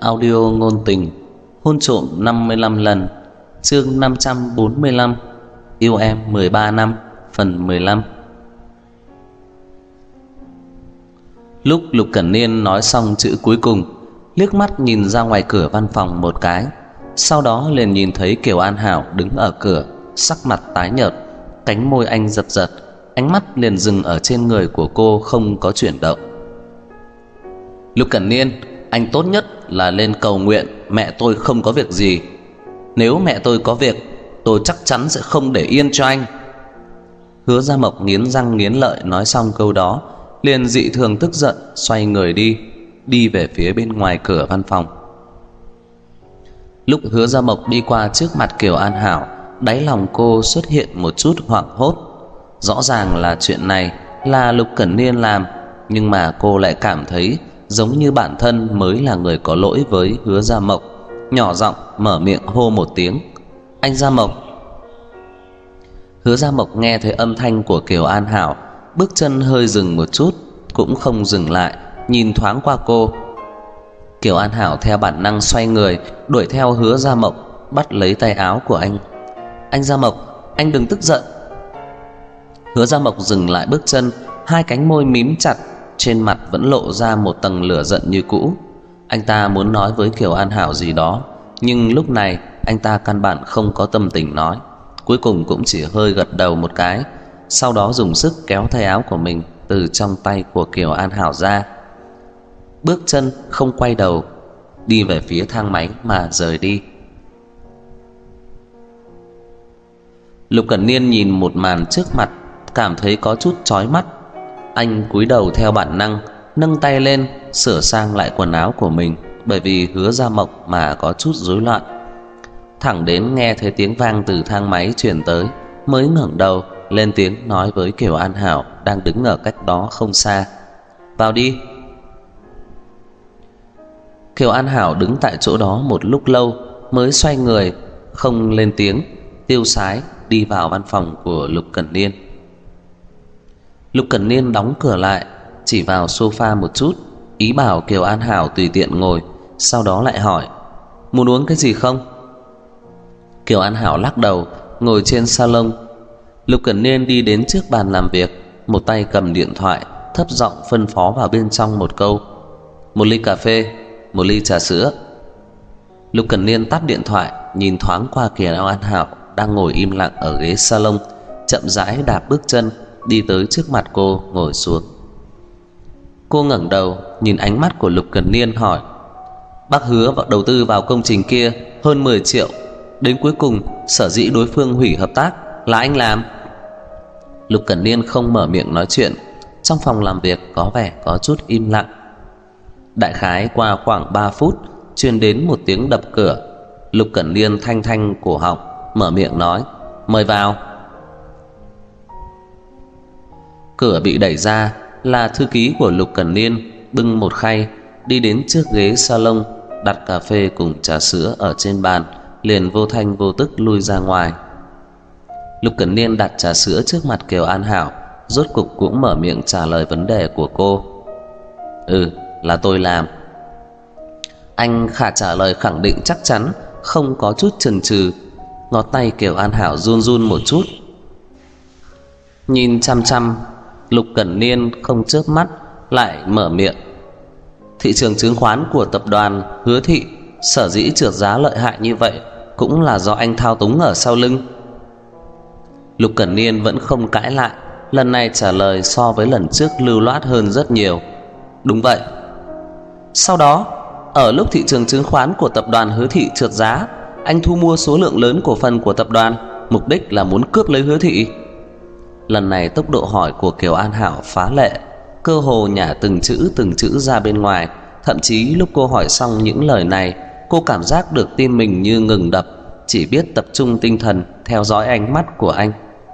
audio ngôn tình Hôn trộm 55 lần, chương 545, Yêu em 13 năm, phần 15. Lúc Lục Cẩn Niên nói xong chữ cuối cùng, liếc mắt nhìn ra ngoài cửa văn phòng một cái, sau đó liền nhìn thấy Kiều An Hảo đứng ở cửa, sắc mặt tái nhợt, cánh môi anh giật giật, ánh mắt liền dừng ở trên người của cô không có chuyển động. Lục Cẩn Niên, anh tốt nhất là lên cầu nguyện mẹ tôi không có việc gì. Nếu mẹ tôi có việc, tôi chắc chắn sẽ không để yên cho anh. Hứa Gia Mộc nghiến răng nghiến lợi nói xong câu đó, liền dị thường tức giận, xoay người đi về phía bên ngoài cửa văn phòng. Lúc Hứa Gia Mộc đi qua trước mặt Kiều An Hảo, đáy lòng cô xuất hiện một chút hoảng hốt. Rõ ràng là chuyện này là Lục Cẩn Niên làm, nhưng mà cô lại cảm thấy giống như bản thân mới là người có lỗi với Hứa Gia Mộc, nhỏ giọng mở miệng hô một tiếng: "Anh Gia Mộc." Hứa Gia Mộc nghe thấy âm thanh của Kiều An Hảo, bước chân hơi dừng một chút, cũng không dừng lại, nhìn thoáng qua cô. Kiều An Hảo theo bản năng xoay người, đuổi theo Hứa Gia Mộc, bắt lấy tay áo của anh. "Anh Gia Mộc, anh đừng tức giận." Hứa Gia Mộc dừng lại bước chân, hai cánh môi mím chặt, trên mặt vẫn lộ ra một tầng lửa giận như cũ. Anh ta muốn nói với Kiều An Hảo gì đó, nhưng lúc này anh ta căn bản không có tâm tình nói, cuối cùng cũng chỉ hơi gật đầu một cái, sau đó dùng sức kéo tay áo của mình từ trong tay của Kiều An Hảo ra, bước chân không quay đầu, đi về phía thang máy mà rời đi. Lục Cẩn Niên nhìn một màn trước mặt, cảm thấy có chút chói mắt. Anh cúi đầu theo bản năng, nâng tay lên sửa sang lại quần áo của mình, bởi vì Hứa Gia Mộc mà có chút rối loạn. Thẳng đến nghe thấy tiếng vang từ thang máy truyền tới, mới ngẩng đầu lên tiếng nói với Kiều An Hảo đang đứng ở cách đó không xa: "Vào đi." Kiều An Hảo đứng tại chỗ đó một lúc lâu mới xoay người, không lên tiếng, tiêu sái đi vào văn phòng của Lục Cẩn Niên. Lục Cẩn Niên đóng cửa lại, chỉ vào sofa một chút, ý bảo Kiều An Hảo tùy tiện ngồi, sau đó lại hỏi: "Muốn uống cái gì không?" Kiều An Hảo lắc đầu, ngồi trên salon. Lục Cẩn Niên đi đến trước bàn làm việc, một tay cầm điện thoại, thấp giọng phân phó vào bên trong một câu: "Một ly cà phê, một ly trà sữa." Lục Cẩn Niên tắt điện thoại, nhìn thoáng qua Kiều An Hảo đang ngồi im lặng ở ghế salon, chậm rãi đạp bước chân đi tới trước mặt cô, ngồi xuống. Cô ngẩng đầu nhìn ánh mắt của Lục Cẩn Niên hỏi: "Bác Hứa đầu tư vào công trình kia hơn 10 triệu, đến cuối cùng sở dĩ đối phương hủy hợp tác là anh làm?" Lục Cẩn Niên không mở miệng nói chuyện. Trong phòng làm việc có vẻ có chút im lặng. Đại khái qua khoảng 3 phút, truyền đến một tiếng đập cửa. Lục Cẩn Niên thanh thanh cổ họng, mở miệng nói: "Mời vào." Cửa bị đẩy ra, là thư ký của Lục Cẩn Niên, bưng một khay đi đến trước ghế salon, đặt cà phê cùng trà sữa ở trên bàn, liền vô thanh vô tức lui ra ngoài. Lục Cẩn Niên đặt trà sữa trước mặt Kiều An Hảo, rốt cục cũng mở miệng trả lời vấn đề của cô: "Là tôi làm." Anh khả trả lời khẳng định chắc chắn, không có chút chần chừ. Ngón tay Kiều An Hảo run run một chút, nhìn chăm chăm Lục Cẩn Niên không chớp mắt, lại mở miệng: "Thị trường chứng khoán của tập đoàn Hứa Thị sở dĩ trượt giá lợi hại như vậy cũng là do anh thao túng ở sau lưng." Lục Cẩn Niên vẫn không cãi lại, lần này trả lời so với lần trước lưu loát hơn rất nhiều: "Đúng vậy. Sau đó, ở lúc thị trường chứng khoán của tập đoàn Hứa Thị trượt giá, anh thu mua số lượng lớn cổ phần của tập đoàn, mục đích là muốn cướp lấy Hứa Thị." Lần này tốc độ hỏi của Kiều An Hảo phá lệ, cơ hồ nhả từng chữ ra bên ngoài. Thậm chí lúc cô hỏi xong những lời này, cô cảm giác được tim mình như ngừng đập, chỉ biết tập trung tinh thần theo dõi ánh mắt của anh.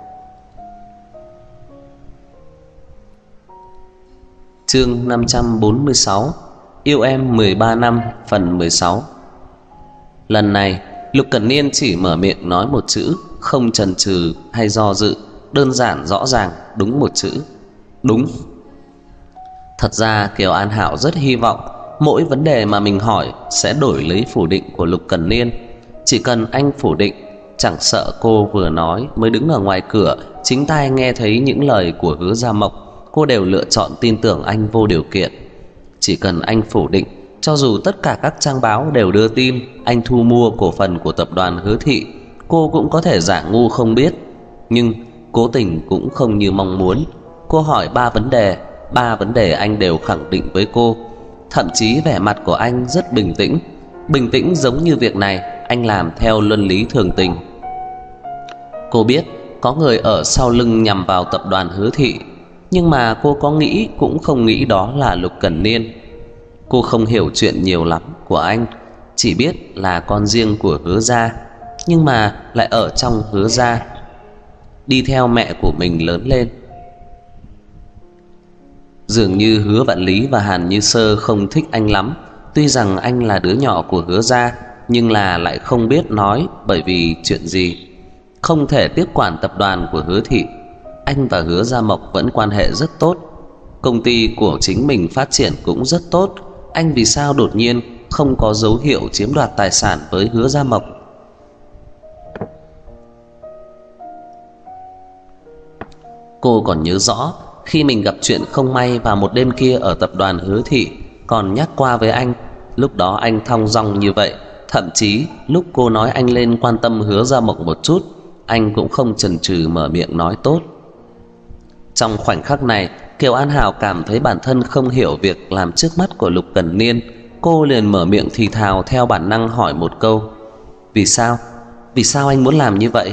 Chương 546, Yêu em 13 năm, phần 16. Lần này Lục Cẩn Niên chỉ mở miệng nói một chữ, không chần chừ hay do dự, đơn giản rõ ràng, đúng một chữ: "Đúng." Thật ra Kiều An Hảo rất hy vọng mỗi vấn đề mà mình hỏi sẽ đổi lấy phủ định của Lục Cẩn Niên. Chỉ cần anh phủ định, chẳng sợ cô vừa nói mới đứng ở ngoài cửa chính tai nghe thấy những lời của Hứa Gia Mộc, cô đều lựa chọn tin tưởng anh vô điều kiện. Chỉ cần anh phủ định, cho dù tất cả các trang báo đều đưa tin anh thu mua cổ phần của tập đoàn Hứa Thị, cô cũng có thể giả ngu không biết. Nhưng cố tình cũng không như mong muốn. Cô hỏi 3 vấn đề anh đều khẳng định với cô. Thậm chí vẻ mặt của anh rất bình tĩnh giống như việc này anh làm theo luân lý thường tình. Cô biết có người ở sau lưng nhằm vào tập đoàn Hứa Thị, nhưng mà cô có nghĩ cũng không nghĩ đó là Lục Cẩn Niên. Cô không hiểu chuyện nhiều lắm của anh, chỉ biết là con riêng của Hứa gia, nhưng mà lại ở trong Hứa gia, đi theo mẹ của mình lớn lên. Dường như Hứa Vạn Lý và Hàn Như Sơ không thích anh lắm. Tuy rằng anh là đứa nhỏ của Hứa gia, nhưng là lại không biết nói bởi vì chuyện gì. Không thể tiếp quản tập đoàn của Hứa Thị. Anh và Hứa Gia Mộc vẫn quan hệ rất tốt, công ty của chính mình phát triển cũng rất tốt. Anh vì sao đột nhiên không có dấu hiệu chiếm đoạt tài sản với Hứa Gia Mộc? Cô còn nhớ rõ khi mình gặp chuyện không may vào một đêm kia ở tập đoàn Hứa Thị, còn nhắc qua với anh. Lúc đó anh thong dong như vậy. Thậm chí lúc cô nói anh lên quan tâm Hứa Gia Mộc một chút, anh cũng không chần chừ mở miệng nói tốt. Trong khoảnh khắc này, Kiều An Hảo cảm thấy bản thân không hiểu việc làm trước mắt của Lục Cẩn Niên. Cô liền mở miệng thì thào theo bản năng hỏi một câu: Vì sao? Vì sao anh muốn làm như vậy?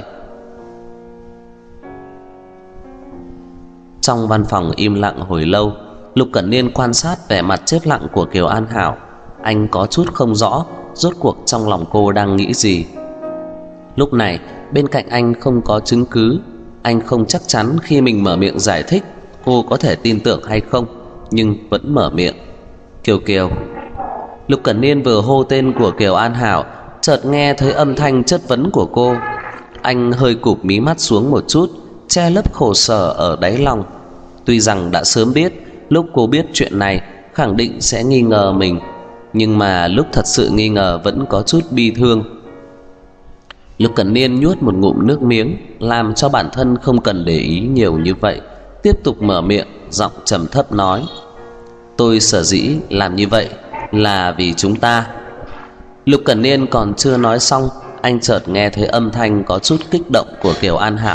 Trong văn phòng im lặng hồi lâu, Lục Cẩn Niên quan sát vẻ mặt chết lặng của Kiều An Hảo. Anh có chút không rõ rốt cuộc trong lòng cô đang nghĩ gì. Lúc này bên cạnh anh không có chứng cứ. Anh không chắc chắn khi mình mở miệng giải thích cô có thể tin tưởng hay không, nhưng vẫn mở miệng: Kiều Kiều. Lục Cẩn Niên vừa hô tên của Kiều An Hảo, chợt nghe thấy âm thanh chất vấn của cô. Anh hơi cụp mí mắt xuống một chút, che lấp khổ sở ở đáy lòng. Tuy rằng đã sớm biết lúc cô biết chuyện này khẳng định sẽ nghi ngờ mình, nhưng mà lúc thật sự nghi ngờ vẫn có chút bi thương. Lục Cẩn Niên nuốt một ngụm nước miếng, làm cho bản thân không cần để ý nhiều như vậy, tiếp tục mở miệng, giọng trầm thấp nói: Tôi sở dĩ làm như vậy là vì chúng ta. Lục Cẩn Niên còn chưa nói xong, anh chợt nghe thấy âm thanh có chút kích động của Kiều An Hảo.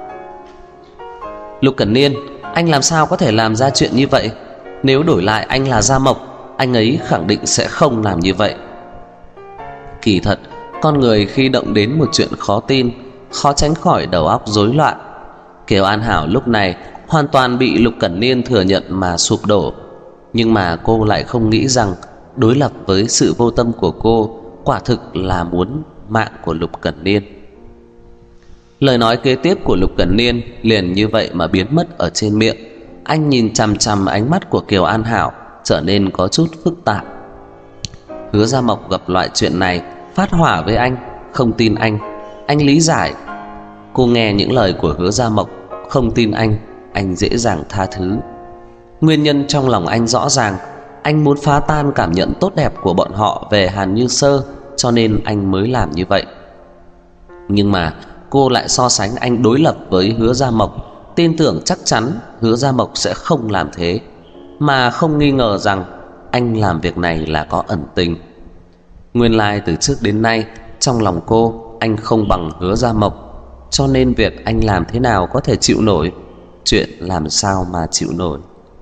Lục Cẩn Niên, anh làm sao có thể làm ra chuyện như vậy? Nếu đổi lại anh là Gia Mộc, anh ấy khẳng định sẽ không làm như vậy. Kỳ thật, con người khi động đến một chuyện khó tin, khó tránh khỏi đầu óc rối loạn. Kiều An Hảo lúc này hoàn toàn bị Lục Cẩn Niên thừa nhận mà sụp đổ. Nhưng mà cô lại không nghĩ rằng đối lập với sự vô tâm của cô, quả thực là muốn mạng của Lục Cẩn Niên. Lời nói kế tiếp của Lục Cẩn Niên liền như vậy mà biến mất ở trên miệng. Anh nhìn chằm chằm ánh mắt của Kiều An Hảo trở nên có chút phức tạp. Hứa Gia Mộc gặp loại chuyện này phát hỏa với anh, không tin anh lý giải. Cô nghe những lời của Hứa Gia Mộc, không tin anh dễ dàng tha thứ. Nguyên nhân trong lòng anh rõ ràng, anh muốn phá tan cảm nhận tốt đẹp của bọn họ về Hàn Như Sơ, cho nên anh mới làm như vậy. Nhưng mà cô lại so sánh anh đối lập với Hứa Gia Mộc, tin tưởng chắc chắn Hứa Gia Mộc sẽ không làm thế, mà không nghi ngờ rằng anh làm việc này là có ẩn tình. Nguyên lai từ trước đến nay trong lòng cô, anh không bằng Hứa Gia Mộc, cho nên việc anh làm thế nào có thể chịu nổi. Chuyện làm sao mà chịu nổi.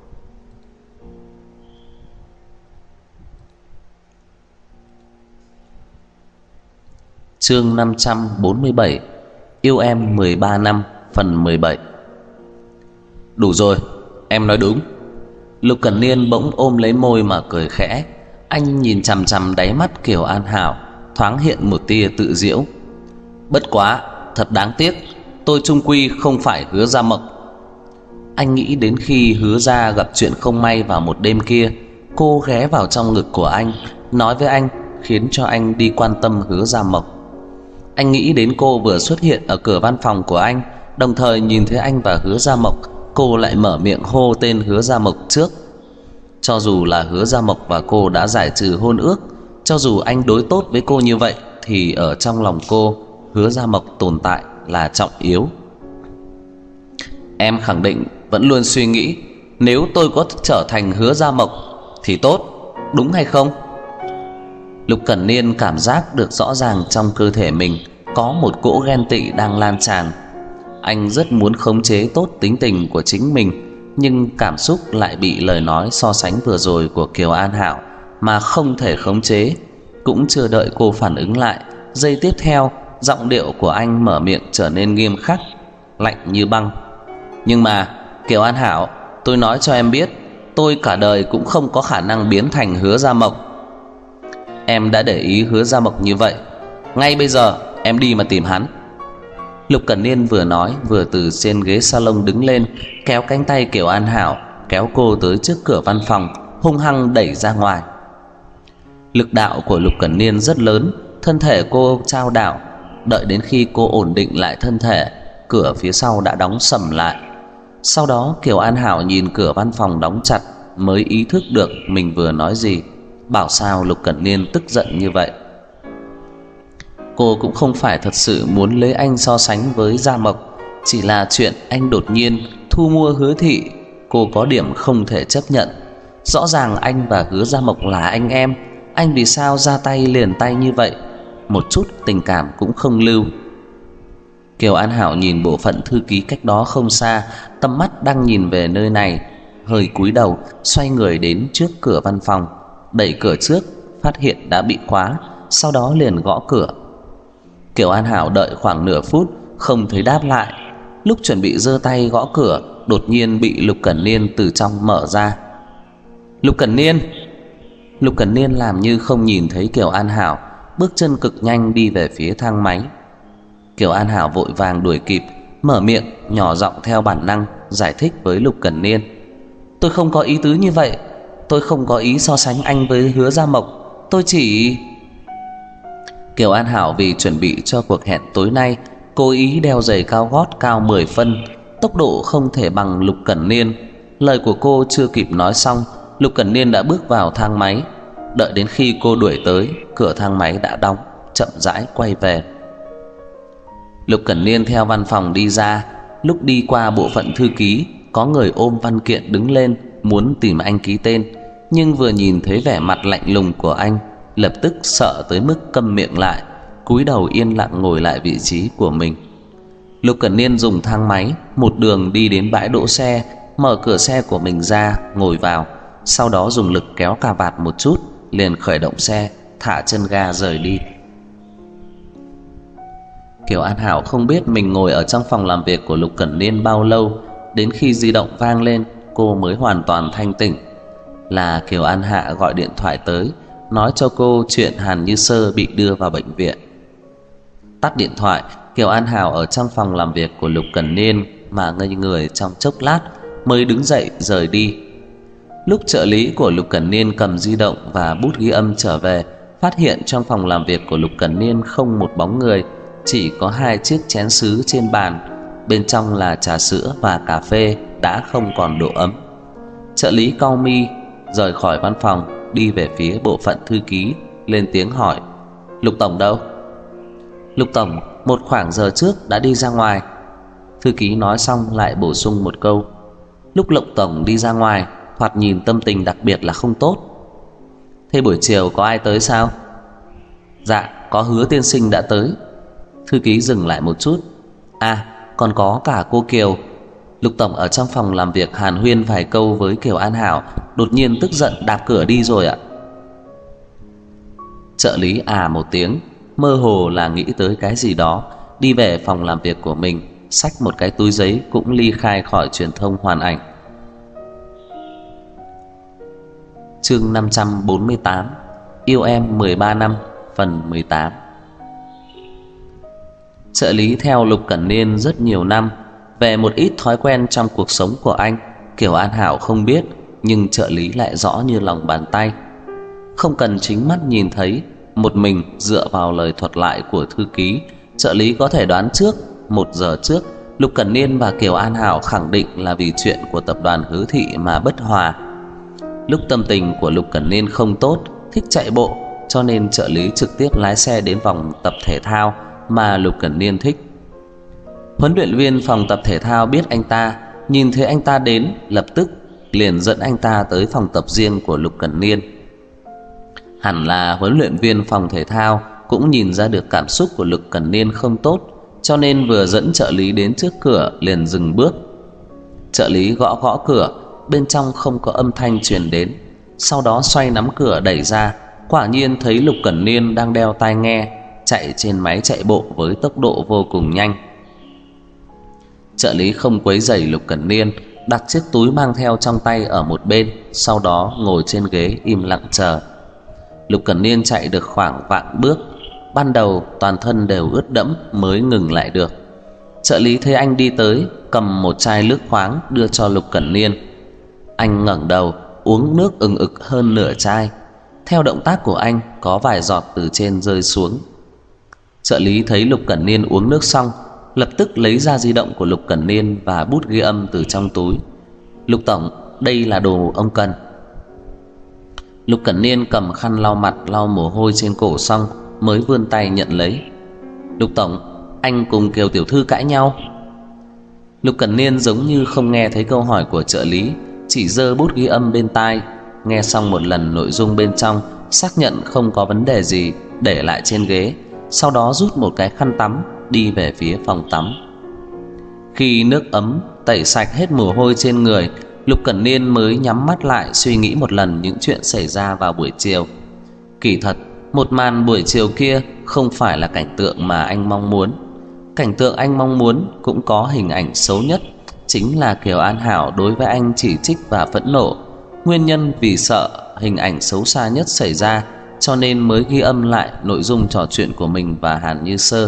Chương 547: Yêu em 13 năm, phần 17. Đủ rồi, em nói đúng. Lục Cẩn Niên bỗng ôm lấy môi mà cười khẽ. Anh nhìn chằm chằm đáy mắt Kiều An Hảo, thoáng hiện một tia tự giễu. Bất quá, thật đáng tiếc, tôi chung quy không phải Hứa Gia Mộc. Anh nghĩ đến khi Hứa Gia gặp chuyện không may vào một đêm kia, cô ghé vào trong ngực của anh, nói với anh, khiến cho anh đi quan tâm Hứa Gia Mộc. Anh nghĩ đến cô vừa xuất hiện ở cửa văn phòng của anh, đồng thời nhìn thấy anh và Hứa Gia Mộc, cô lại mở miệng hô tên Hứa Gia Mộc trước. Cho dù là Hứa Gia Mộc và cô đã giải trừ hôn ước, cho dù anh đối tốt với cô như vậy, thì ở trong lòng cô, Hứa Gia Mộc tồn tại là trọng yếu. Em khẳng định vẫn luôn suy nghĩ nếu tôi có trở thành Hứa Gia Mộc thì tốt, đúng hay không? Lục Cẩn Niên cảm giác được rõ ràng trong cơ thể mình có một cỗ ghen tị đang lan tràn. Anh rất muốn khống chế tốt tính tình của chính mình, nhưng cảm xúc lại bị lời nói so sánh vừa rồi của Kiều An Hảo mà không thể khống chế. Cũng chưa đợi cô phản ứng lại, giây tiếp theo, giọng điệu của anh mở miệng trở nên nghiêm khắc, lạnh như băng. Nhưng mà Kiều An Hảo, tôi nói cho em biết, tôi cả đời cũng không có khả năng biến thành Hứa Gia Mộc. Em đã để ý Hứa Gia Mộc như vậy, ngay bây giờ em đi mà tìm hắn. Lục Cẩn Niên vừa nói vừa từ trên ghế salon đứng lên, kéo cánh tay Kiều An Hảo, kéo cô tới trước cửa văn phòng, hung hăng đẩy ra ngoài. Lực đạo của Lục Cẩn Niên rất lớn, thân thể cô chao đảo. Đợi đến khi cô ổn định lại thân thể, cửa phía sau đã đóng sầm lại. Sau đó Kiều An Hảo nhìn cửa văn phòng đóng chặt mới ý thức được mình vừa nói gì. Bảo sao Lục Cẩn Niên tức giận như vậy. Cô cũng không phải thật sự muốn lấy anh so sánh với Gia Mộc, chỉ là chuyện anh đột nhiên thu mua Hứa Thị, cô có điểm không thể chấp nhận. Rõ ràng anh và Hứa Gia Mộc là anh em, anh vì sao ra tay liền tay như vậy, một chút tình cảm cũng không lưu. Kiều An Hảo nhìn bộ phận thư ký cách đó không xa, tầm mắt đang nhìn về nơi này, hơi cúi đầu, xoay người đến trước cửa văn phòng, đẩy cửa trước, phát hiện đã bị khóa, sau đó liền gõ cửa. Kiều An Hảo đợi khoảng nửa phút không thấy đáp lại. Lúc chuẩn bị giơ tay gõ cửa, đột nhiên bị Lục Cẩn Niên từ trong mở ra. Lục Cẩn Niên! Lục Cẩn Niên làm như không nhìn thấy Kiều An Hảo, bước chân cực nhanh đi về phía thang máy. Kiều An Hảo vội vàng đuổi kịp, mở miệng nhỏ giọng theo bản năng giải thích với Lục Cẩn Niên. Tôi không có ý tứ như vậy, tôi không có ý so sánh anh với Hứa Gia Mộc, tôi chỉ... Kiều An Hảo vì chuẩn bị cho cuộc hẹn tối nay, cố ý đeo giày cao gót cao 10 phân, tốc độ không thể bằng Lục Cẩn Niên. Lời của cô chưa kịp nói xong, Lục Cẩn Niên đã bước vào thang máy. Đợi đến khi cô đuổi tới, cửa thang máy đã đóng, chậm rãi quay về. Lục Cẩn Niên theo văn phòng đi ra. Lúc đi qua bộ phận thư ký, có người ôm văn kiện đứng lên muốn tìm anh ký tên, nhưng vừa nhìn thấy vẻ mặt lạnh lùng của anh, lập tức sợ tới mức câm miệng lại, cúi đầu yên lặng ngồi lại vị trí của mình. Lục Cẩn Niên dùng thang máy một đường đi đến bãi đỗ xe, mở cửa xe của mình ra, ngồi vào, sau đó dùng lực kéo cà vạt một chút, liền khởi động xe, thả chân ga rời đi. Kiều An Hảo không biết mình ngồi ở trong phòng làm việc của Lục Cẩn Niên bao lâu, đến khi di động vang lên, cô mới hoàn toàn thanh tỉnh. Là Kiều An Hạ gọi điện thoại tới, nói cho cô chuyện Hàn Như Sơ bị đưa vào bệnh viện. Tắt điện thoại, Kiều An Hảo ở trong phòng làm việc của Lục Cẩn Niên mà ngây người trong chốc lát mới đứng dậy rời đi. Lúc trợ lý của Lục Cẩn Niên cầm di động và bút ghi âm trở về, phát hiện trong phòng làm việc của Lục Cẩn Niên không một bóng người, chỉ có 2 chiếc chén sứ trên bàn, bên trong là trà sữa và cà phê đã không còn độ ấm. Trợ lý cau mi rời khỏi văn phòng, đi về phía bộ phận thư ký, lên tiếng hỏi: Lục tổng đâu? Lục tổng một khoảng giờ trước đã đi ra ngoài. Thư ký nói xong lại bổ sung một câu: Lúc Lục tổng đi ra ngoài, thoạt nhìn tâm tình đặc biệt là không tốt. Thế buổi chiều có ai tới sao? Dạ, có Hứa tiên sinh đã tới. Thư ký dừng lại một chút: À, còn có cả cô Kiều. Lục tổng ở trong phòng làm việc hàn huyên vài câu với Kiều An Hảo, đột nhiên tức giận đạp cửa đi rồi ạ. Trợ lý một tiếng, mơ hồ là nghĩ tới cái gì đó, đi về phòng làm việc của mình, xách một cái túi giấy cũng ly khai khỏi truyền thông Hoàn Ảnh. Chương 548: Yêu em 13 năm, phần 18. Trợ lý theo Lục Cẩn Niên rất nhiều năm, về một ít thói quen trong cuộc sống của anh, Kiều An Hảo không biết, nhưng trợ lý lại rõ như lòng bàn tay. Không cần chính mắt nhìn thấy, một mình dựa vào lời thuật lại của thư ký, trợ lý có thể đoán trước 1 giờ trước Lục Cẩn Niên và Kiều An Hảo khẳng định là vì chuyện của tập đoàn Hứa Thị mà bất hòa. Lúc tâm tình của Lục Cẩn Niên không tốt, thích chạy bộ, cho nên trợ lý trực tiếp lái xe đến phòng tập thể thao mà Lục Cẩn Niên thích. Huấn luyện viên phòng tập thể thao biết anh ta, nhìn thấy anh ta đến, lập tức liền dẫn anh ta tới phòng tập riêng của Lục Cẩn Niên. Hẳn là huấn luyện viên phòng thể thao cũng nhìn ra được cảm xúc của Lục Cẩn Niên không tốt, cho nên vừa dẫn trợ lý đến trước cửa liền dừng bước. Trợ lý gõ gõ cửa, bên trong không có âm thanh truyền đến, sau đó xoay nắm cửa đẩy ra, quả nhiên thấy Lục Cẩn Niên đang đeo tai nghe, chạy trên máy chạy bộ với tốc độ vô cùng nhanh. Trợ lý không quấy rầy Lục Cẩn Niên, đặt chiếc túi mang theo trong tay ở một bên, sau đó ngồi trên ghế im lặng chờ. Lục Cẩn Niên chạy được khoảng vạn bước, ban đầu toàn thân đều ướt đẫm mới ngừng lại được. Trợ lý thấy anh đi tới, cầm một chai nước khoáng đưa cho Lục Cẩn Niên. Anh ngẩng đầu uống nước ừng ực hơn nửa chai. Theo động tác của anh, có vài giọt từ trên rơi xuống. Trợ lý thấy Lục Cẩn Niên uống nước xong, lập tức lấy ra di động của Lục Cẩn Niên và bút ghi âm từ trong túi. Lục tổng, đây là đồ ông cần. Lục Cẩn Niên cầm khăn lau mặt lau mồ hôi trên cổ xong mới vươn tay nhận lấy. Lục tổng, anh cùng Kiều tiểu thư cãi nhau. Lục Cẩn Niên giống như không nghe thấy câu hỏi của trợ lý, chỉ giơ bút ghi âm bên tai, nghe xong một lần nội dung bên trong, xác nhận không có vấn đề gì, để lại trên ghế, sau đó rút một cái khăn tắm đi về phía phòng tắm. Khi nước ấm tẩy sạch hết mồ hôi trên người, Lục Cẩn Niên mới nhắm mắt lại suy nghĩ một lần những chuyện xảy ra vào buổi chiều. Kỳ thật, một màn buổi chiều kia không phải là cảnh tượng mà anh mong muốn. Cảnh tượng anh mong muốn cũng có hình ảnh xấu nhất, chính là Kiều An Hảo đối với anh chỉ trích và phẫn nộ. Nguyên nhân vì sợ hình ảnh xấu xa nhất xảy ra, cho nên mới ghi âm lại nội dung trò chuyện của mình và Hàn Như Sơ.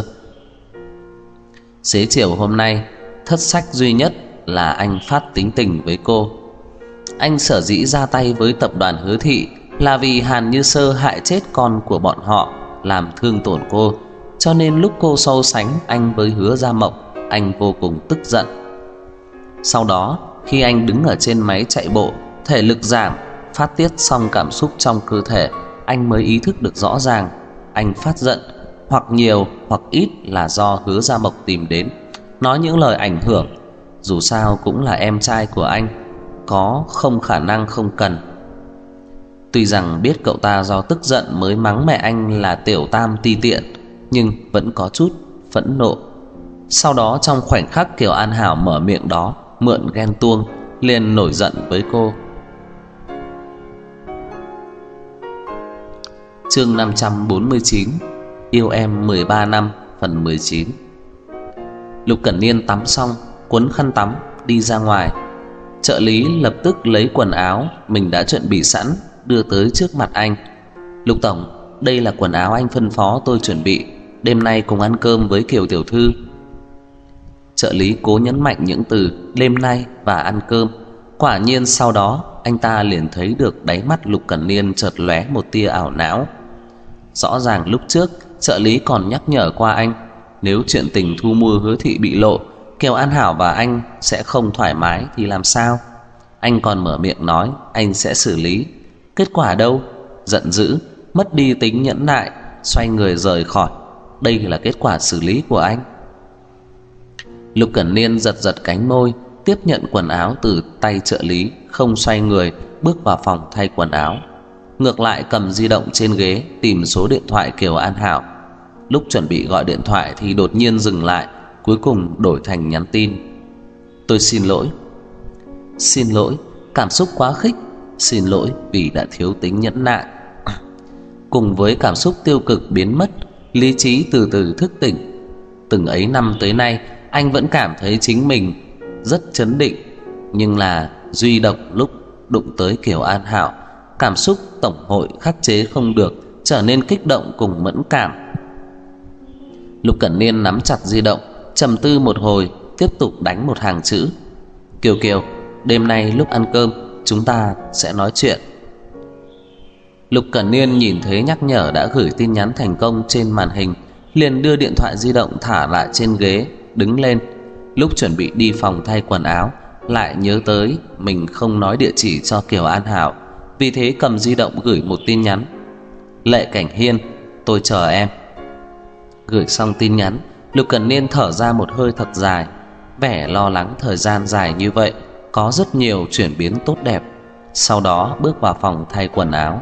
Xế chiều hôm nay, thất sách duy nhất là anh phát tính tình với cô. Anh sở dĩ ra tay với tập đoàn Hứa Thị là vì Hàn Như Sơ hại chết con của bọn họ, làm thương tổn cô, cho nên lúc cô so sánh anh với Hứa Gia Mộc, anh vô cùng tức giận. Sau đó, khi anh đứng ở trên máy chạy bộ, thể lực giảm, phát tiết xong cảm xúc trong cơ thể, anh mới ý thức được rõ ràng anh phát giận hoặc nhiều hoặc ít là do Hứa Gia Mộc tìm đến, nói những lời ảnh hưởng. Dù sao cũng là em trai của anh, có không khả năng không cần. Tuy rằng biết cậu ta do tức giận mới mắng mẹ anh là tiểu tam ti tiện, nhưng vẫn có chút phẫn nộ. Sau đó trong khoảnh khắc Kiều An Hảo mở miệng đó, mượn ghen tuông, liền nổi giận với cô. Chương 549, Yêu em 13 năm, phần 19. Lục Cẩn Niên tắm xong, cuốn khăn tắm đi ra ngoài. Trợ lý lập tức lấy quần áo mình đã chuẩn bị sẵn đưa tới trước mặt anh. Lục tổng, đây là quần áo anh phân phó tôi chuẩn bị, đêm nay cùng ăn cơm với Kiều tiểu thư. Trợ lý cố nhấn mạnh những từ đêm nay và ăn cơm. Quả nhiên sau đó anh ta liền thấy được đáy mắt Lục Cẩn Niên chợt lóe một tia ảo não. Rõ ràng lúc trước trợ lý còn nhắc nhở qua anh, nếu chuyện tình thu mua Hứa Thị bị lộ, Kiều An Hảo và anh sẽ không thoải mái thì làm sao. Anh còn mở miệng nói anh sẽ xử lý. Kết quả đâu? Giận dữ, mất đi tính nhẫn nại, xoay người rời khỏi. Đây là kết quả xử lý của anh. Lục Cẩn Niên giật giật cánh môi, tiếp nhận quần áo từ tay trợ lý, không xoay người bước vào phòng thay quần áo. Ngược lại cầm di động trên ghế tìm số điện thoại Kiều An Hảo. Lúc chuẩn bị gọi điện thoại thì đột nhiên dừng lại, cuối cùng đổi thành nhắn tin. Tôi xin lỗi. Xin lỗi, cảm xúc quá khích. Xin lỗi vì đã thiếu tính nhẫn nại. Cùng với cảm xúc tiêu cực biến mất, lý trí từ từ thức tỉnh. Từng ấy năm tới nay, anh vẫn cảm thấy chính mình rất trấn định, nhưng là duy độc lúc đụng tới Kiều An Hảo, cảm xúc tổng hội khắc chế không được, trở nên kích động cùng mẫn cảm. Lục Cẩn Niên nắm chặt di động, trầm tư một hồi, tiếp tục đánh một hàng chữ. Kiều Kiều, đêm nay lúc ăn cơm chúng ta sẽ nói chuyện. Lục Cẩn Niên nhìn thấy nhắc nhở đã gửi tin nhắn thành công trên màn hình, liền đưa điện thoại di động thả lại trên ghế, đứng lên. Lúc chuẩn bị đi phòng thay quần áo, lại nhớ tới mình không nói địa chỉ cho Kiều An Hảo, vì thế cầm di động gửi một tin nhắn: Lệ Cảnh Hiên, tôi chờ em. Gửi xong tin nhắn, Lục Cẩn Niên thở ra một hơi thật dài, vẻ lo lắng thời gian dài như vậy có rất nhiều chuyển biến tốt đẹp. Sau đó bước vào phòng thay quần áo.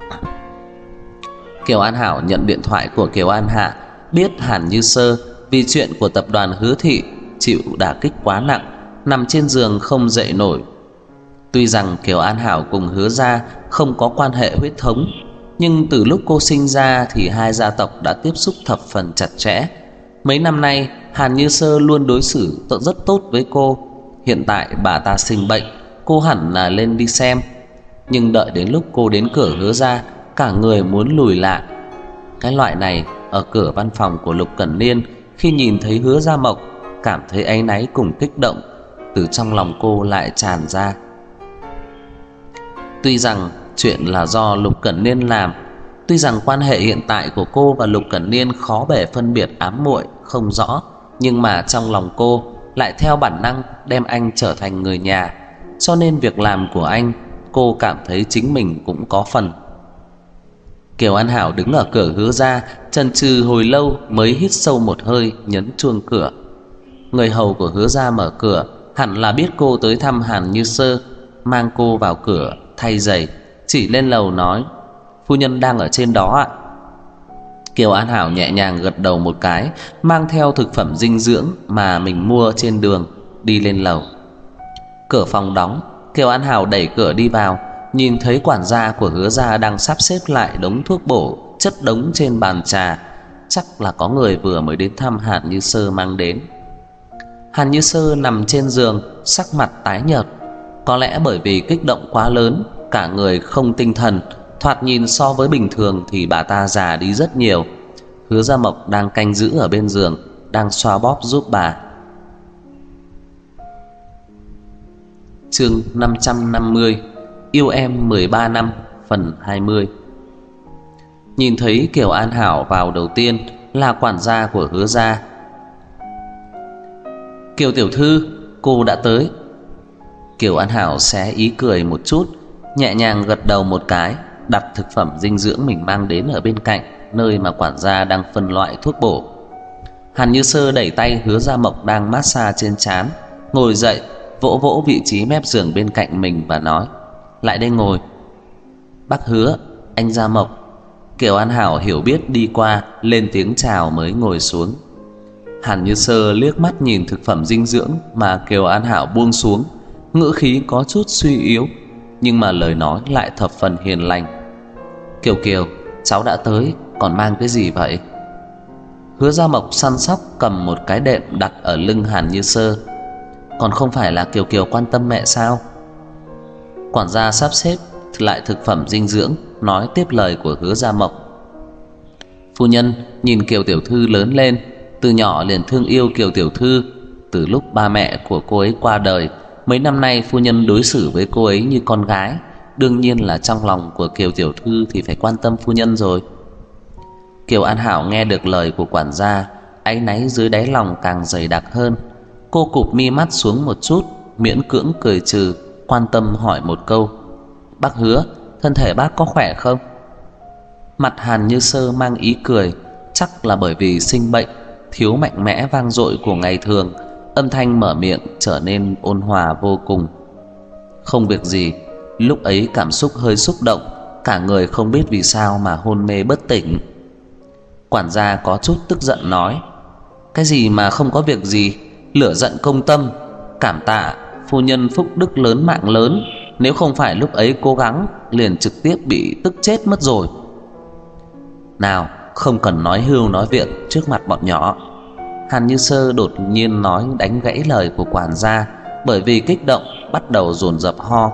Kiều An Hảo nhận điện thoại của Kiều An Hạ, biết Hàn Như Sơ vì chuyện của tập đoàn Hứa Thị chịu đả kích quá nặng, nằm trên giường không dậy nổi. Tuy rằng Kiều An Hảo cùng Hứa gia không có quan hệ huyết thống, nhưng từ lúc cô sinh ra thì hai gia tộc đã tiếp xúc thập phần chặt chẽ. Mấy năm nay Hàn Như Sơ luôn đối xử rất tốt với cô. Hiện tại bà ta sinh bệnh, cô hẳn là lên đi xem. Nhưng đợi đến lúc cô đến cửa Hứa gia, cả người muốn lùi lại. Cái loại này ở cửa văn phòng của Lục Cẩn Niên, khi nhìn thấy Hứa Gia Mộc, cảm thấy áy náy cùng kích động từ trong lòng cô lại tràn ra. Tuy rằng chuyện là do Lục Cẩn Niên làm, tuy rằng quan hệ hiện tại của cô và Lục Cẩn Niên khó bề phân biệt ám muội không rõ, nhưng mà trong lòng cô lại theo bản năng đem anh trở thành người nhà, cho nên việc làm của anh, cô cảm thấy chính mình cũng có phần. Kiều An Hảo đứng ở cửa Hứa gia, chần chừ hồi lâu mới hít sâu một hơi, nhấn chuông cửa. Người hầu của Hứa gia mở cửa, hẳn là biết cô tới thăm Hàn Như Sơ, mang cô vào cửa thay giày, chỉ lên lầu nói: Phu nhân đang ở trên đó ạ. Kiều An Hảo nhẹ nhàng gật đầu một cái, mang theo thực phẩm dinh dưỡng mà mình mua trên đường đi lên lầu. Cửa phòng đóng, Kiều An Hảo đẩy cửa đi vào, nhìn thấy quản gia của Hứa gia đang sắp xếp lại đống thuốc bổ chất đống trên bàn trà. Chắc là có người vừa mới đến thăm Hàn Như Sơ mang đến. Hàn Như Sơ nằm trên giường, sắc mặt tái nhợt. Có lẽ bởi vì kích động quá lớn, cả người không tinh thần, thoạt nhìn so với bình thường thì bà ta già đi rất nhiều. Hứa Gia Mộc đang canh giữ ở bên giường, đang xoa bóp giúp bà. Chương 550: Yêu em 13 năm, phần 20. Nhìn thấy Kiều An Hảo vào đầu tiên là quản gia của Hứa gia. Kiều tiểu thư, cô đã tới. Kiều An Hảo xé ý cười một chút, nhẹ nhàng gật đầu một cái, đặt thực phẩm dinh dưỡng mình mang đến ở bên cạnh, nơi mà quản gia đang phân loại thuốc bổ. Hàn Như Sơ đẩy tay Hứa Gia Mộc đang massage trên trán, ngồi dậy, vỗ vỗ vị trí mép giường bên cạnh mình và nói: Lại đây ngồi. Bác Hứa, anh Gia Mộc. Kiều An Hảo hiểu biết đi qua, lên tiếng chào mới ngồi xuống. Hàn Như Sơ liếc mắt nhìn thực phẩm dinh dưỡng mà Kiều An Hảo buông xuống, ngữ khí có chút suy yếu, nhưng mà lời nói lại thập phần hiền lành. Kiều Kiều, cháu đã tới, còn mang cái gì vậy? Hứa Gia Mộc săn sóc cầm một cái đệm đặt ở lưng Hàn Như Sơ. Còn không phải là Kiều Kiều quan tâm mẹ sao? Quản gia sắp xếp lại thực phẩm dinh dưỡng, nói tiếp lời của Hứa Gia Mộc. Phu nhân nhìn Kiều tiểu thư lớn lên, từ nhỏ liền thương yêu Kiều tiểu thư. Từ lúc ba mẹ của cô ấy qua đời, mấy năm nay phu nhân đối xử với cô ấy như con gái, đương nhiên là trong lòng của Kiều tiểu thư thì phải quan tâm phu nhân rồi. Kiều An Hảo nghe được lời của quản gia, áy náy dưới đáy lòng càng dày đặc hơn. Cô cụp mi mắt xuống một chút, miễn cưỡng cười trừ, quan tâm hỏi một câu: Bác Hứa, thân thể bác có khỏe không? Mặt Hàn Như Sơ mang ý cười, chắc là bởi vì sinh bệnh, thiếu mạnh mẽ vang dội của ngày thường, âm thanh mở miệng trở nên ôn hòa vô cùng. Không việc gì, lúc ấy cảm xúc hơi xúc động, cả người không biết vì sao mà hôn mê bất tỉnh. Quản gia có chút tức giận nói: Cái gì mà không có việc gì, lửa giận công tâm, cảm tạ phu nhân phúc đức lớn mạng lớn, nếu không phải lúc ấy cố gắng liền trực tiếp bị tức chết mất rồi. Nào, không cần nói hưu nói việc trước mặt bọn nhỏ. Hàn Như Sơ đột nhiên nói đánh gãy lời của quản gia, bởi vì kích động bắt đầu dồn dập ho.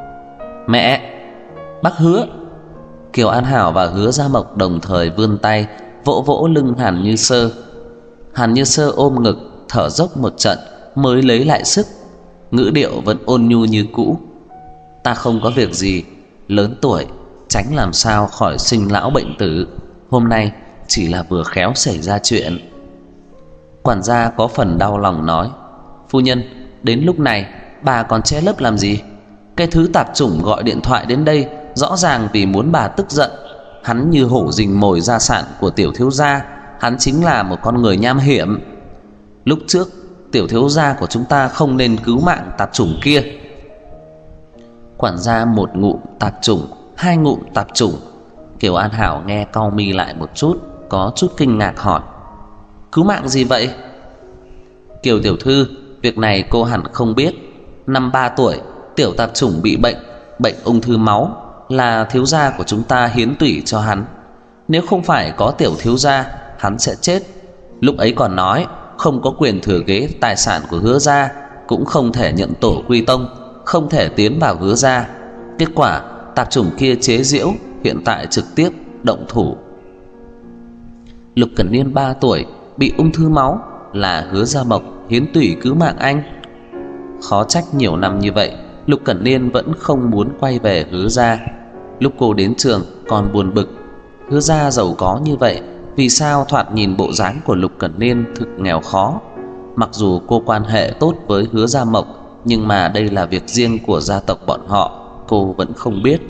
Mẹ! Bác Hứa! Kiều An Hảo và Hứa Gia Mộc đồng thời vươn tay vỗ vỗ lưng Hàn Như Sơ. Hàn Như Sơ ôm ngực thở dốc một trận mới lấy lại sức, ngữ điệu vẫn ôn nhu như cũ: Ta không có việc gì, lớn tuổi tránh làm sao khỏi sinh lão bệnh tử, hôm nay chỉ là vừa khéo xảy ra chuyện. Quản gia có phần đau lòng nói: Phu nhân, đến lúc này bà còn che lấp làm gì? Cái thứ tạp chủng gọi điện thoại đến đây rõ ràng vì muốn bà tức giận. Hắn như hổ rình mồi gia sản của tiểu thiếu gia, hắn chính là một con người nham hiểm. Lúc trước tiểu thiếu gia của chúng ta không nên cứu mạng tạp chủng kia. Quản gia một ngụm tạp chủng, hai ngụm tạp chủng. Kiều An Hảo nghe cau mi lại một chút, có chút kinh ngạc hỏi: cứu mạng gì vậy? Kiều tiểu thư, việc này cô hẳn không biết. Năm 3 tuổi, tiểu tạp chủng bị bệnh ung thư máu, là thiếu gia của chúng ta hiến tủy cho hắn. Nếu không phải có tiểu thiếu gia, hắn sẽ chết. Lúc ấy còn nói không có quyền thừa kế tài sản của Hứa gia, cũng không thể nhận tổ quy tông, không thể tiến vào Hứa gia. Kết quả tạp chủng kia chế giễu, hiện tại trực tiếp động thủ. Lục Cẩn Niên 3 tuổi bị ung thư máu, là Hứa Gia Mộc hiến tủy cứu mạng anh. Khó trách nhiều năm như vậy Lục Cẩn Niên vẫn không muốn quay về Hứa gia. Lúc cô đến trường còn buồn bực, Hứa gia giàu có như vậy, vì sao thoạt nhìn bộ dáng của Lục Cẩn Niên thực nghèo khó. Mặc dù cô quan hệ tốt với Hứa Gia Mộc, nhưng mà đây là việc riêng của gia tộc bọn họ, cô vẫn không biết.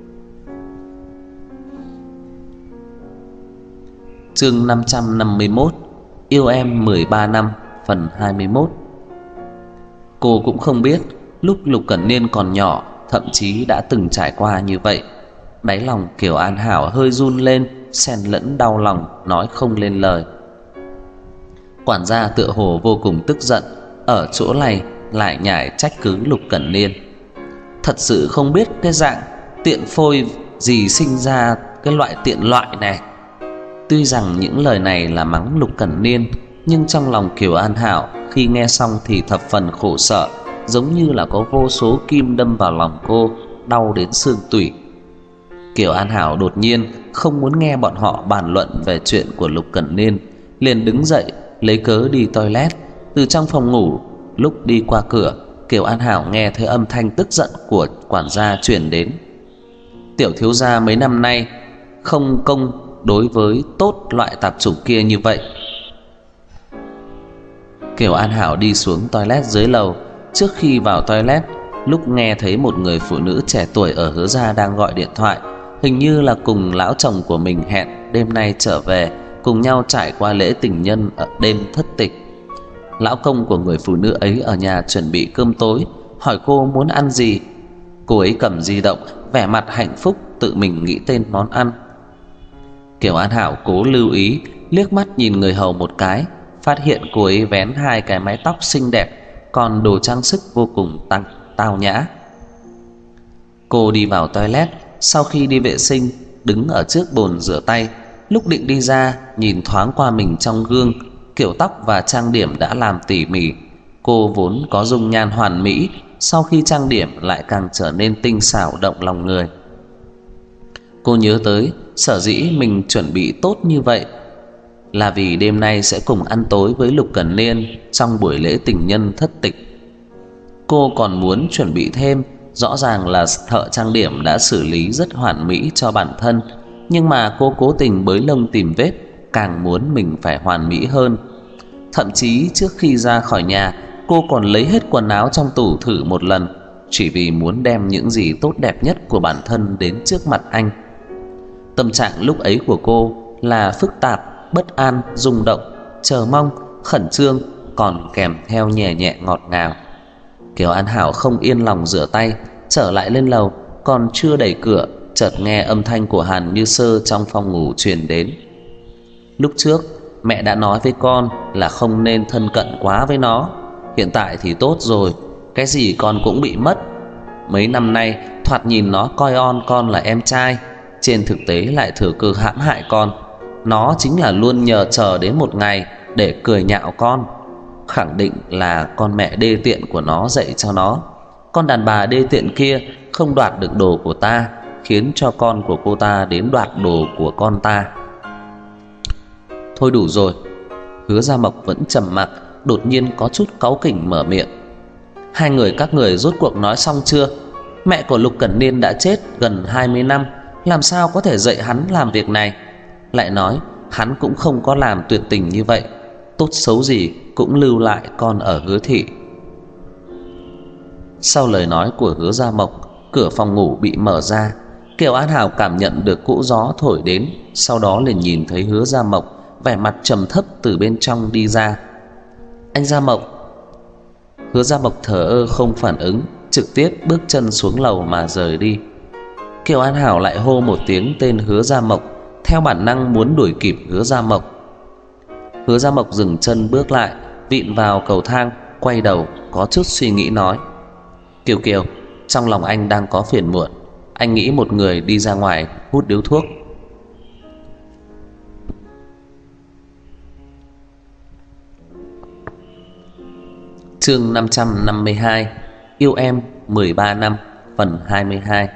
Chương 551: Yêu em 13 năm, phần 21. Cô cũng không biết lúc Lục Cẩn Niên còn nhỏ, thậm chí đã từng trải qua như vậy. Đáy lòng Kiều An Hảo hơi run lên, xen lẫn đau lòng, nói không lên lời. Quản gia tựa hồ vô cùng tức giận, ở chỗ này lại nhảy trách cứ Lục Cẩn Niên. Thật sự không biết cái dạng tiện phôi gì sinh ra cái loại tiện loại này. Tuy rằng những lời này là mắng Lục Cẩn Niên, nhưng trong lòng Kiều An Hảo khi nghe xong thì thập phần khổ sở, giống như là có vô số kim đâm vào lòng cô, đau đến xương tủy. Kiều An Hảo đột nhiên không muốn nghe bọn họ bàn luận về chuyện của Lục Cẩn Niên, liền đứng dậy lấy cớ đi toilet. Từ trong phòng ngủ, lúc đi qua cửa, Kiều An Hảo nghe thấy âm thanh tức giận của quản gia truyền đến. Tiểu thiếu gia mấy năm nay không công đối với tốt loại tạp chủng kia như vậy. Kiều An Hảo đi xuống toilet dưới lầu. Trước khi vào toilet, lúc nghe thấy một người phụ nữ trẻ tuổi ở Hứa gia đang gọi điện thoại, hình như là cùng lão chồng của mình hẹn đêm nay trở về, cùng nhau trải qua lễ tình nhân ở đêm thất tịch. Lão công của người phụ nữ ấy ở nhà chuẩn bị cơm tối, hỏi cô muốn ăn gì. Cô ấy cầm di động, vẻ mặt hạnh phúc tự mình nghĩ tên món ăn. Kiều An Hảo cố lưu ý, liếc mắt nhìn người hầu một cái, phát hiện cô ấy vén hai cái mái tóc xinh đẹp, còn đồ trang sức vô cùng tao nhã. Cô đi vào toilet, sau khi đi vệ sinh, đứng ở trước bồn rửa tay. Lúc định đi ra, nhìn thoáng qua mình trong gương, kiểu tóc và trang điểm đã làm tỉ mỉ. Cô vốn có dung nhan hoàn mỹ, sau khi trang điểm lại càng trở nên tinh xảo động lòng người. Cô nhớ tới sở dĩ mình chuẩn bị tốt như vậy là vì đêm nay sẽ cùng ăn tối với Lục Cẩn Niên trong buổi lễ tình nhân thất tịch. Cô còn muốn chuẩn bị thêm, rõ ràng là thợ trang điểm đã xử lý rất hoàn mỹ cho bản thân, nhưng mà cô cố tình bới lông tìm vết, càng muốn mình phải hoàn mỹ hơn. Thậm chí trước khi ra khỏi nhà, cô còn lấy hết quần áo trong tủ thử một lần, chỉ vì muốn đem những gì tốt đẹp nhất của bản thân đến trước mặt anh. Tâm trạng lúc ấy của cô là phức tạp, bất an, rung động, chờ mong, khẩn trương, còn kèm theo nhẹ nhẹ ngọt ngào. Kiều An Hảo không yên lòng rửa tay, trở lại lên lầu, còn chưa đẩy cửa, chợt nghe âm thanh của Hàn Như Sơ trong phòng ngủ truyền đến. Lúc trước mẹ đã nói với con là không nên thân cận quá với nó, hiện tại thì tốt rồi, cái gì con cũng bị mất. Mấy năm nay thoạt nhìn nó coi con là em trai, trên thực tế lại thừa cơ hãm hại con. Nó chính là luôn nhờ chờ đến một ngày để cười nhạo con. Khẳng định là con mẹ đê tiện của nó dạy cho nó. Con đàn bà đê tiện kia không đoạt được đồ của ta, khiến cho con của cô ta đến đoạt đồ của con ta. Thôi đủ rồi. Hứa Gia Mộc vẫn trầm mặc, đột nhiên có chút cáu kỉnh mở miệng. Hai người các người rốt cuộc nói xong chưa? Mẹ của Lục Cẩn Niên đã chết gần 20 năm, làm sao có thể dạy hắn làm việc này? Lại nói hắn cũng không có làm tuyệt tình như vậy, tốt xấu gì cũng lưu lại con ở Hứa thị. Sau lời nói của Hứa Gia Mộc, cửa phòng ngủ bị mở ra. Kiều An Hảo cảm nhận được cỗ gió thổi đến, sau đó liền nhìn thấy Hứa Gia Mộc vẻ mặt trầm thấp từ bên trong đi ra. "Anh Gia Mộc." Hứa Gia Mộc thờ ơ không phản ứng, trực tiếp bước chân xuống lầu mà rời đi. Kiều An Hảo lại hô một tiếng tên Hứa Gia Mộc, theo bản năng muốn đuổi kịp Hứa Gia Mộc. Hứa Gia Mộc dừng chân bước lại, vịn vào cầu thang, quay đầu có chút suy nghĩ nói: "Kiều Kiều, trong lòng anh đang có phiền muộn. Anh nghĩ một người đi ra ngoài hút điếu thuốc." Chương 552: Yêu em 13 năm, phần 22.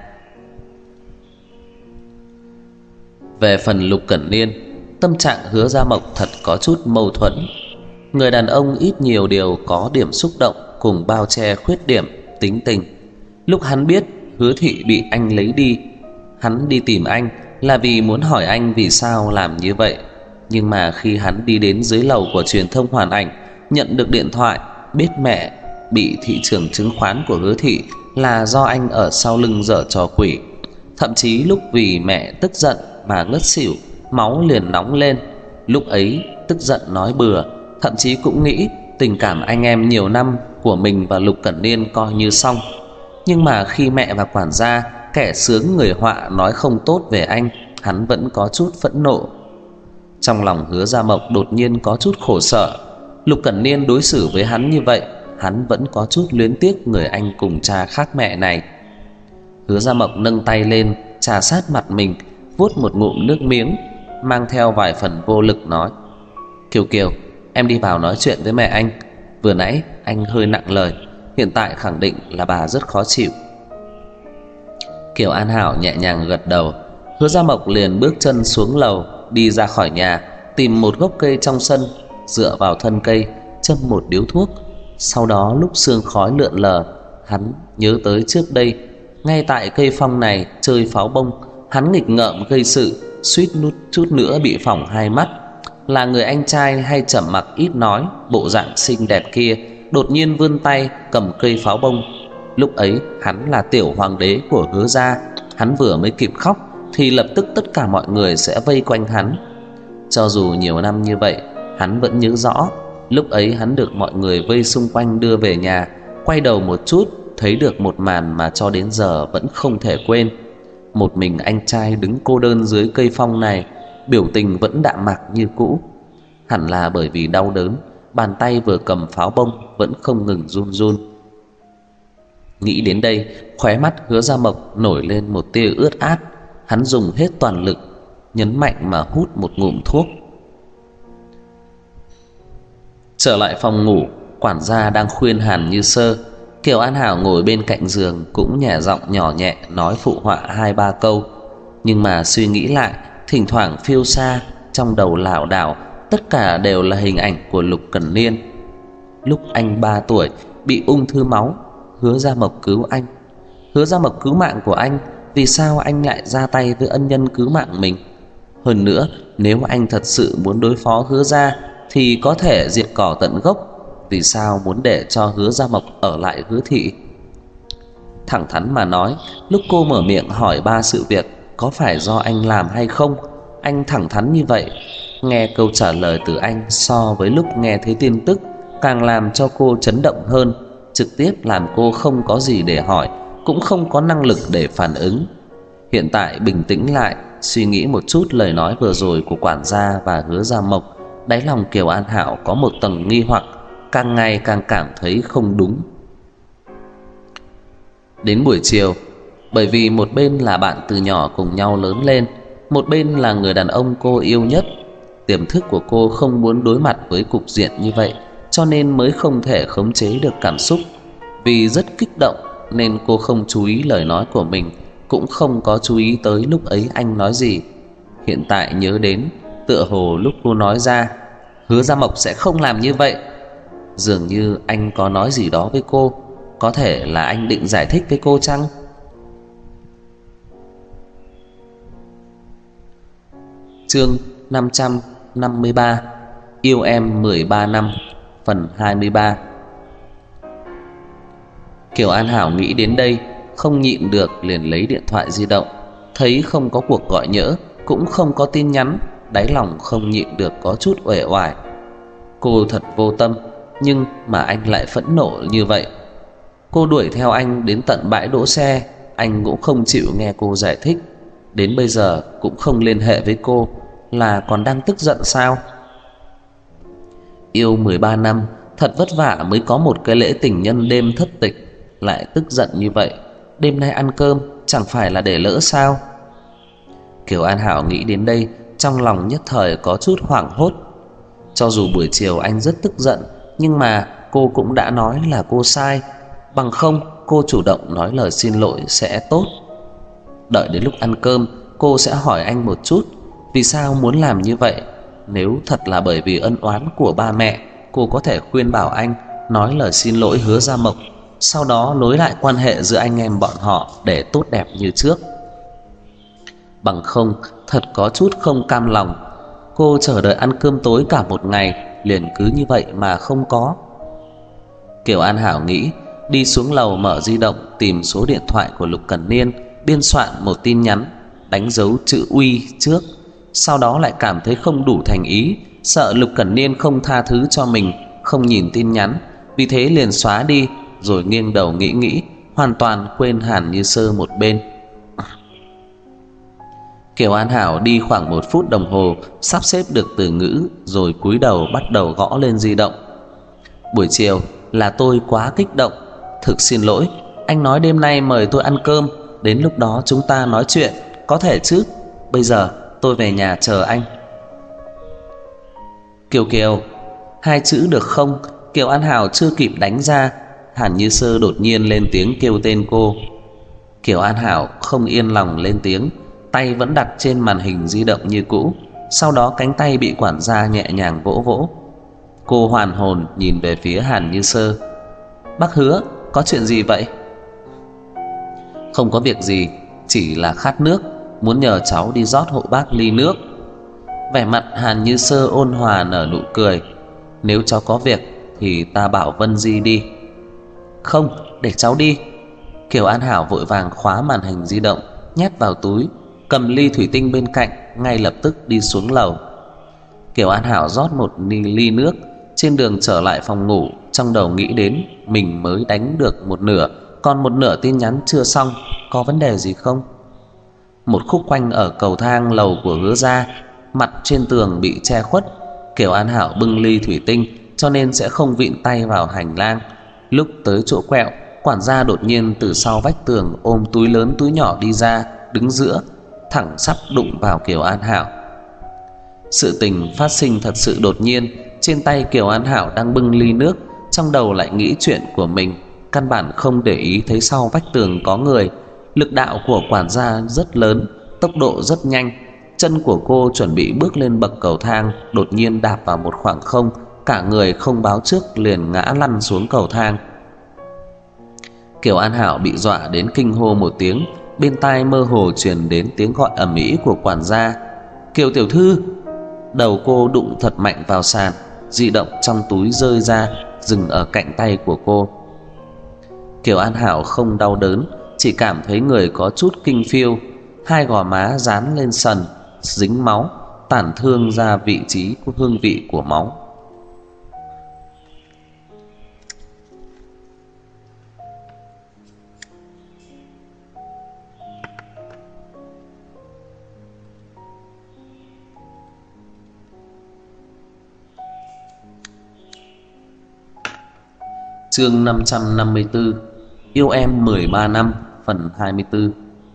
Về phần Lục Cẩn Niên, tâm trạng Hứa Gia Mộc thật có chút mâu thuẫn. Người đàn ông ít nhiều đều có điểm xúc động cùng bao che khuyết điểm tính tình. Lúc hắn biết Hứa Thị bị anh lấy đi, hắn đi tìm anh là vì muốn hỏi anh vì sao làm như vậy. Nhưng mà khi hắn đi đến dưới lầu của truyền thông Hoàn Ảnh, nhận được điện thoại biết mẹ bị thị trường chứng khoán của Hứa Thị là do anh ở sau lưng giở trò quỷ. Thậm chí lúc vì mẹ tức giận mà ngất xỉu, máu liền nóng lên. Lúc ấy tức giận nói bừa, thậm chí cũng nghĩ tình cảm anh em nhiều năm của mình và Lục Cẩn Niên coi như xong. Nhưng mà khi mẹ và quản gia, kẻ sướng người họa nói không tốt về anh, hắn vẫn có chút phẫn nộ. Trong lòng Hứa Gia Mộc đột nhiên có chút khổ sở. Lục Cẩn Niên đối xử với hắn như vậy, hắn vẫn có chút luyến tiếc người anh cùng cha khác mẹ này. Hứa Gia Mộc nâng tay lên trà sát mặt mình, vuốt một ngụm nước miếng, mang theo vài phần vô lực nói: "Kiều Kiều, em đi vào nói chuyện với mẹ anh. Vừa nãy anh hơi nặng lời, hiện tại khẳng định là bà rất khó chịu." Kiều An Hảo nhẹ nhàng gật đầu. Hứa Gia Mộc liền bước chân xuống lầu, đi ra khỏi nhà, tìm một gốc cây trong sân, dựa vào thân cây châm một điếu thuốc. Sau đó lúc sương khói lượn lờ, hắn nhớ tới trước đây ngay tại cây phong này chơi pháo bông, hắn nghịch ngợm gây sự, suýt chút nữa bị phỏng hai mắt. Là người anh trai hay trầm mặc ít nói, bộ dạng xinh đẹp kia đột nhiên vươn tay cầm cây pháo bông. Lúc ấy hắn là tiểu hoàng đế của Hứa gia, hắn vừa mới kịp khóc thì lập tức tất cả mọi người sẽ vây quanh hắn. Cho dù nhiều năm như vậy, hắn vẫn nhớ rõ lúc ấy hắn được mọi người vây xung quanh đưa về nhà, quay đầu một chút thấy được một màn mà cho đến giờ vẫn không thể quên. Một mình anh trai đứng cô đơn dưới cây phong này, biểu tình vẫn đạm mạc như cũ. Hẳn là bởi vì đau đớn, bàn tay vừa cầm pháo bông vẫn không ngừng run run. Nghĩ đến đây, khóe mắt Hứa Gia Mộc nổi lên một tia ướt át. Hắn dùng hết toàn lực, nhấn mạnh mà hút một ngụm thuốc. Trở lại phòng ngủ, quản gia đang khuyên Hàn Như Sơ. Kiều An Hảo ngồi bên cạnh giường cũng nhẹ giọng nhỏ nhẹ nói phụ họa hai ba câu. Nhưng mà suy nghĩ lại, thỉnh thoảng phiêu xa, trong đầu lảo đảo tất cả đều là hình ảnh của Lục Cẩn Niên. Lúc anh 3 tuổi bị ung thư máu, Hứa Gia Mộc cứu anh. Hứa Gia Mộc cứu mạng của anh, vì sao anh lại ra tay với ân nhân cứu mạng mình? Hơn nữa, nếu anh thật sự muốn đối phó Hứa gia thì có thể diệt cỏ tận gốc, vì sao muốn để cho Hứa Gia Mộc ở lại Hứa thị? Thẳng thắn mà nói, lúc cô mở miệng hỏi 3 sự việc có phải do anh làm hay không, anh thẳng thắn như vậy. Nghe câu trả lời từ anh so với lúc nghe thấy tin tức càng làm cho cô chấn động hơn, trực tiếp làm cô không có gì để hỏi, cũng không có năng lực để phản ứng. Hiện tại bình tĩnh lại, suy nghĩ một chút lời nói vừa rồi của quản gia và Hứa Gia Mộc, đáy lòng Kiều An Hảo có một tầng nghi hoặc, càng ngày càng cảm thấy không đúng. Đến buổi chiều, bởi vì một bên là bạn từ nhỏ cùng nhau lớn lên, một bên là người đàn ông cô yêu nhất, tiềm thức của cô không muốn đối mặt với cục diện như vậy, cho nên mới không thể khống chế được cảm xúc. Vì rất kích động nên cô không chú ý lời nói của mình, cũng không có chú ý tới lúc ấy anh nói gì. Hiện tại nhớ đến, tựa hồ lúc cô nói ra Hứa Gia Mộc sẽ không làm như vậy, dường như anh có nói gì đó với cô. Có thể là anh định giải thích với cô chăng? Chương 553: Yêu em 13 năm, phần 23. Kiều An Hảo nghĩ đến đây, không nhịn được liền lấy điện thoại di động, Thấy không có cuộc gọi nhỡ, cũng không có tin nhắn, đáy lòng không nhịn được có chút uể oải. Cô thật vô tâm, nhưng mà anh lại phẫn nộ như vậy. Cô đuổi theo anh đến tận bãi đỗ xe, anh cũng không chịu nghe cô giải thích. Đến bây giờ cũng không liên hệ với cô, là còn đang tức giận sao? Yêu 13 năm, thật vất vả mới có một cái lễ tình nhân đêm thất tịch, lại tức giận như vậy. Đêm nay ăn cơm chẳng phải là để lỡ sao? Kiều An Hảo nghĩ đến đây, trong lòng nhất thời có chút hoảng hốt. Cho dù buổi chiều anh rất tức giận, nhưng mà cô cũng đã nói là cô sai, bằng không cô chủ động nói lời xin lỗi sẽ tốt. Đợi đến lúc ăn cơm, cô sẽ hỏi anh một chút vì sao muốn làm như vậy. Nếu thật là bởi vì ân oán của ba mẹ, cô có thể khuyên bảo anh nói lời xin lỗi Hứa Gia Mộc, sau đó nối lại quan hệ giữa anh em bọn họ để tốt đẹp như trước. Bằng không, thật có chút không cam lòng. Cô chờ đợi ăn cơm tối cả một ngày, liền cứ như vậy mà không có. Kiều An Hảo nghĩ, đi xuống lầu mở di động tìm số điện thoại của Lục Cẩn Niên, biên soạn một tin nhắn, đánh dấu chữ uy trước. Sau đó lại cảm thấy không đủ thành ý, sợ Lục Cẩn Niên không tha thứ cho mình, không nhìn tin nhắn, vì thế liền xóa đi, rồi nghiêng đầu nghĩ, hoàn toàn quên Hàn Như Sơ một bên. Kiều An Hảo đi khoảng 1 phút đồng hồ, sắp xếp được từ ngữ, rồi cúi đầu bắt đầu gõ lên di động. Buổi chiều là tôi quá kích động, thực xin lỗi. Anh nói đêm nay mời tôi ăn cơm, đến lúc đó chúng ta nói chuyện, có thể chứ? Bây giờ tôi về nhà chờ anh. Kiều Kiều, 2 chữ được không? Kiều An Hảo chưa kịp đánh ra, Hàn Như Sơ đột nhiên lên tiếng kêu tên cô. Kiều An Hảo không yên lòng lên tiếng, tay vẫn đặt trên màn hình di động như cũ. Sau đó cánh tay bị quản gia nhẹ nhàng vỗ vỗ. Cô hoàn hồn nhìn về phía Hàn Như Sơ. Bác Hứa, có chuyện gì vậy? Không có việc gì, chỉ là khát nước, muốn nhờ cháu đi rót hộ bác ly nước. Vẻ mặt Hàn Như Sơ ôn hòa nở nụ cười. Nếu cháu có việc thì ta bảo Vân Di đi. Không, để cháu đi. Kiều An Hảo vội vàng khóa màn hình di động, nhét vào túi, cầm ly thủy tinh bên cạnh, ngay lập tức đi xuống lầu. Kiều An Hảo rót một ly nước. Trên đường trở lại phòng ngủ, trong đầu nghĩ đến mình mới đánh được một nửa, còn một nửa tin nhắn chưa xong, có vấn đề gì không? Một khúc quanh ở cầu thang lầu của Hứa gia, mặt trên tường bị che khuất. Kiều An Hảo bưng ly thủy tinh, cho nên sẽ không vịn tay vào hành lang. Lúc tới chỗ quẹo, quản gia đột nhiên từ sau vách tường ôm túi lớn túi nhỏ đi ra, đứng giữa, thẳng sắp đụng vào Kiều An Hảo. Sự tình phát sinh thật sự đột nhiên. Trên tay Kiều An Hảo đang bưng ly nước, trong đầu lại nghĩ chuyện của mình, căn bản không để ý thấy sau vách tường có người. Lực đạo của quản gia rất lớn, tốc độ rất nhanh. Chân của cô chuẩn bị bước lên bậc cầu thang, đột nhiên đạp vào một khoảng không, cả người không báo trước liền ngã lăn xuống cầu thang. Kiều An Hảo bị dọa đến kinh hô một tiếng, bên tai mơ hồ truyền đến tiếng gọi ầm ĩ của quản gia. Kiều tiểu thư! Đầu cô đụng thật mạnh vào sàn, di động trong túi rơi ra, dừng ở cạnh tay của cô. Kiều An Hảo không đau đớn, chỉ cảm thấy người có chút kinh phiêu, hai gò má dán lên sần, dính máu, tản thương ra vị trí của hương vị của máu. Chương 554. Yêu em 13 năm, phần 24.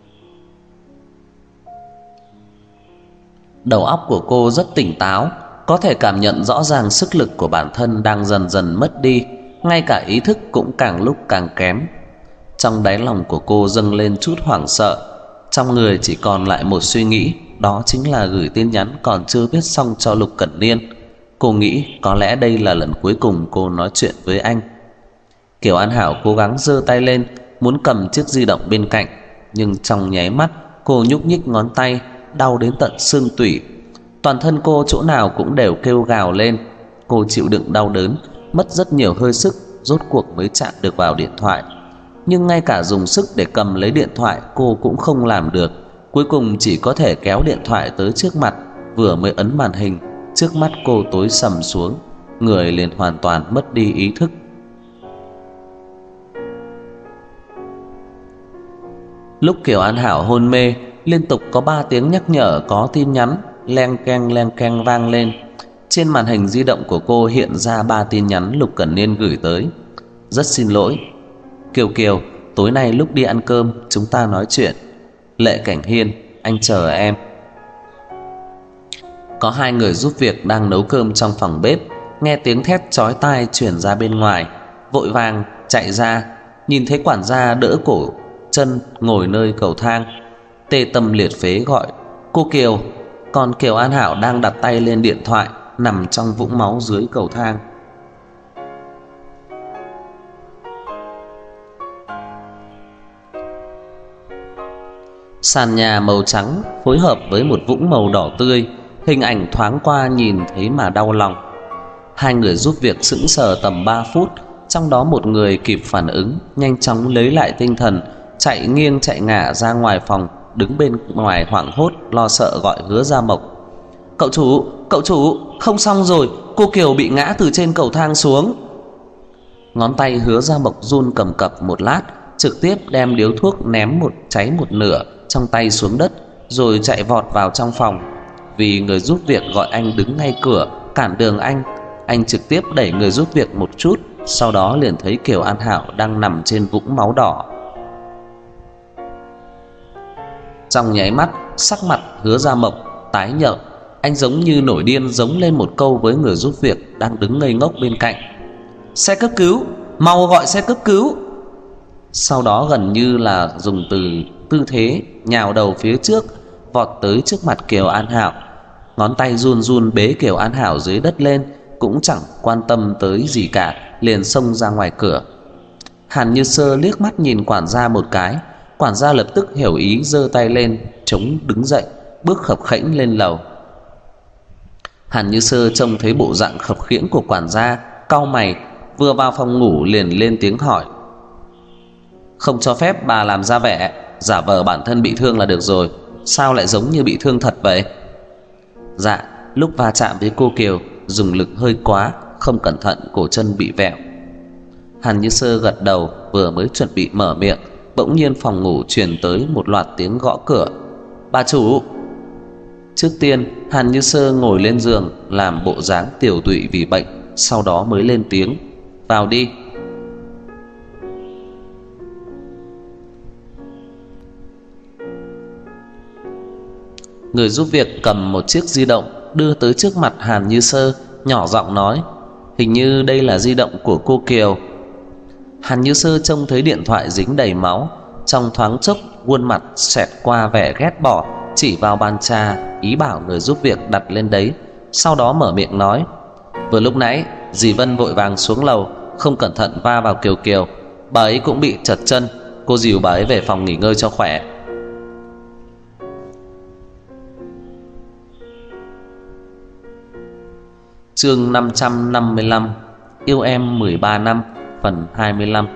Đầu óc của cô rất tỉnh táo, có thể cảm nhận rõ ràng sức lực của bản thân đang dần dần mất đi, ngay cả ý thức cũng càng lúc càng kém. Trong đáy lòng của cô dâng lên chút hoảng sợ, trong người chỉ còn lại một suy nghĩ, đó chính là gửi tin nhắn còn chưa viết xong cho Lục Cẩn Niên. Cô nghĩ có lẽ đây là lần cuối cùng cô nói chuyện với anh. Kiều An Hảo cố gắng giơ tay lên, muốn cầm chiếc di động bên cạnh, nhưng trong nháy mắt cô nhúc nhích ngón tay, đau đến tận xương tủy. Toàn thân cô chỗ nào cũng đều kêu gào lên. Cô chịu đựng đau đớn, mất rất nhiều hơi sức, rốt cuộc mới chạm được vào điện thoại. Nhưng ngay cả dùng sức để cầm lấy điện thoại cô cũng không làm được. Cuối cùng chỉ có thể kéo điện thoại tới trước mặt, vừa mới ấn màn hình, trước mắt cô tối sầm xuống, người liền hoàn toàn mất đi ý thức. Lúc Kiều An Hảo hôn mê, liên tục có 3 tiếng nhắc nhở có tin nhắn leng keng vang lên. Trên màn hình di động của cô hiện ra 3 tin nhắn Lục Cẩn Niên gửi tới. Rất xin lỗi Kiều Kiều, tối nay lúc đi ăn cơm chúng ta nói chuyện. Lệ Cảnh Hiên, anh chờ em. Có 2 người giúp việc đang nấu cơm trong phòng bếp, nghe tiếng thét chói tai truyền ra bên ngoài, vội vàng chạy ra, nhìn thấy quản gia đỡ cổ chân ngồi nơi cầu thang, tê tâm liệt phế gọi cô Kiều. Còn Kiều An Hảo đang đặt tay lên điện thoại, nằm trong vũng máu dưới cầu thang. Sàn nhà màu trắng phối hợp với một vũng màu đỏ tươi, hình ảnh thoáng qua nhìn thấy mà đau lòng. 2 người giúp việc sững sờ tầm 3 phút, trong đó một người kịp phản ứng, nhanh chóng lấy lại tinh thần, chạy nghiêng chạy ngả ra ngoài phòng, đứng bên ngoài hoảng hốt lo sợ gọi Hứa Gia Mộc. Cậu chủ, không xong rồi, cô Kiều bị ngã từ trên cầu thang xuống. Ngón tay Hứa Gia Mộc run cầm cập một lát, trực tiếp đem điếu thuốc ném cháy một nửa trong tay xuống đất, rồi chạy vọt vào trong phòng. Vì người giúp việc gọi anh đứng ngay cửa cản đường anh trực tiếp đẩy người giúp việc một chút, sau đó liền thấy Kiều An Hảo đang nằm trên vũng máu đỏ. Trong nháy mắt, sắc mặt Hứa Gia Mộc tái nhợt, anh giống như nổi điên giống lên một câu với người giúp việc đang đứng ngây ngốc bên cạnh: "Xe cấp cứu, mau gọi xe cấp cứu." Sau đó gần như là dùng tư thế nhào đầu phía trước, vọt tới trước mặt Kiều An Hảo, ngón tay run run bế Kiều An Hảo dưới đất lên, cũng chẳng quan tâm tới gì cả, liền xông ra ngoài cửa. Hàn Như Sơ liếc mắt nhìn quản gia một cái, quản gia lập tức hiểu ý, giơ tay lên chống đứng dậy, bước khập khẽnh lên lầu. Hàn Như Sơ trông thấy bộ dạng khập khiễng của quản gia, cau mày, vừa vào phòng ngủ liền lên tiếng hỏi: "Không cho phép bà làm ra vẻ, giả vờ bản thân bị thương là được rồi, sao lại giống như bị thương thật vậy?" "Dạ, lúc va chạm với cô Kiều dùng lực hơi quá, không cẩn thận cổ chân bị vẹo." Hàn Như Sơ gật đầu, vừa mới chuẩn bị mở miệng, bỗng nhiên phòng ngủ truyền tới một loạt tiếng gõ cửa. "Bà chủ." Trước tiên Hàn Như Sơ ngồi lên giường làm bộ dáng tiểu tụy vì bệnh, sau đó mới lên tiếng: "Vào đi." Người giúp việc cầm một chiếc di động đưa tới trước mặt Hàn Như Sơ, nhỏ giọng nói: "Hình như đây là di động của cô Kiều." Hàn Như Sơ trông thấy điện thoại dính đầy máu, trong thoáng chốc khuôn mặt xẹt qua vẻ ghét bỏ, chỉ vào bàn trà, ý bảo người giúp việc đặt lên đấy. Sau đó mở miệng nói: "Vừa lúc nãy dì Vân vội vàng xuống lầu, không cẩn thận va vào Kiều Kiều, bà ấy cũng bị trật chân, cô dìu bà ấy về phòng nghỉ ngơi cho khỏe." Chương 555: Yêu em 13 năm, phần 25.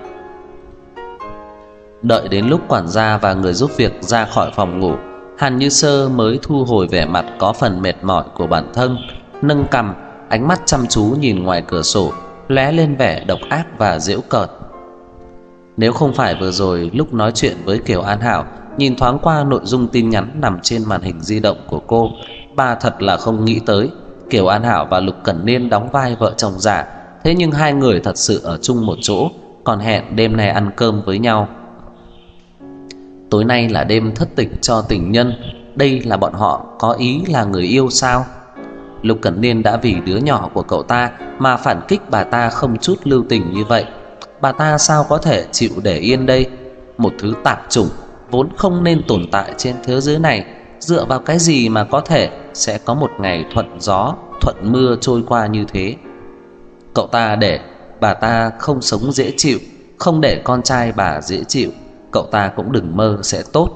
Đợi đến lúc quản gia và người giúp việc ra khỏi phòng ngủ, Hàn Như Sơ mới thu hồi vẻ mặt có phần mệt mỏi của bản thân, nâng cằm, ánh mắt chăm chú nhìn ngoài cửa sổ, lóe lên vẻ độc ác và giễu cợt. Nếu không phải vừa rồi lúc nói chuyện với Kiều An Hảo nhìn thoáng qua nội dung tin nhắn nằm trên màn hình di động của cô, bà thật là không nghĩ tới Kiều An Hảo và Lục Cẩn Niên đóng vai vợ chồng giả, thế nhưng 2 người thật sự ở chung một chỗ, còn hẹn đêm nay ăn cơm với nhau. Tối nay là đêm thất tịch cho tình nhân, đây là bọn họ có ý là người yêu sao? Lục Cẩn Niên đã vì đứa nhỏ của cậu ta mà phản kích bà ta không chút lưu tình như vậy, bà ta sao có thể chịu để yên đây? Một thứ tạp chủng vốn không nên tồn tại trên thế giới này, dựa vào cái gì mà có thể sẽ có một ngày thuận gió thuận mưa trôi qua như thế? Cậu ta để bà ta không sống dễ chịu, không để con trai bà dễ chịu, cậu ta cũng đừng mơ sẽ tốt.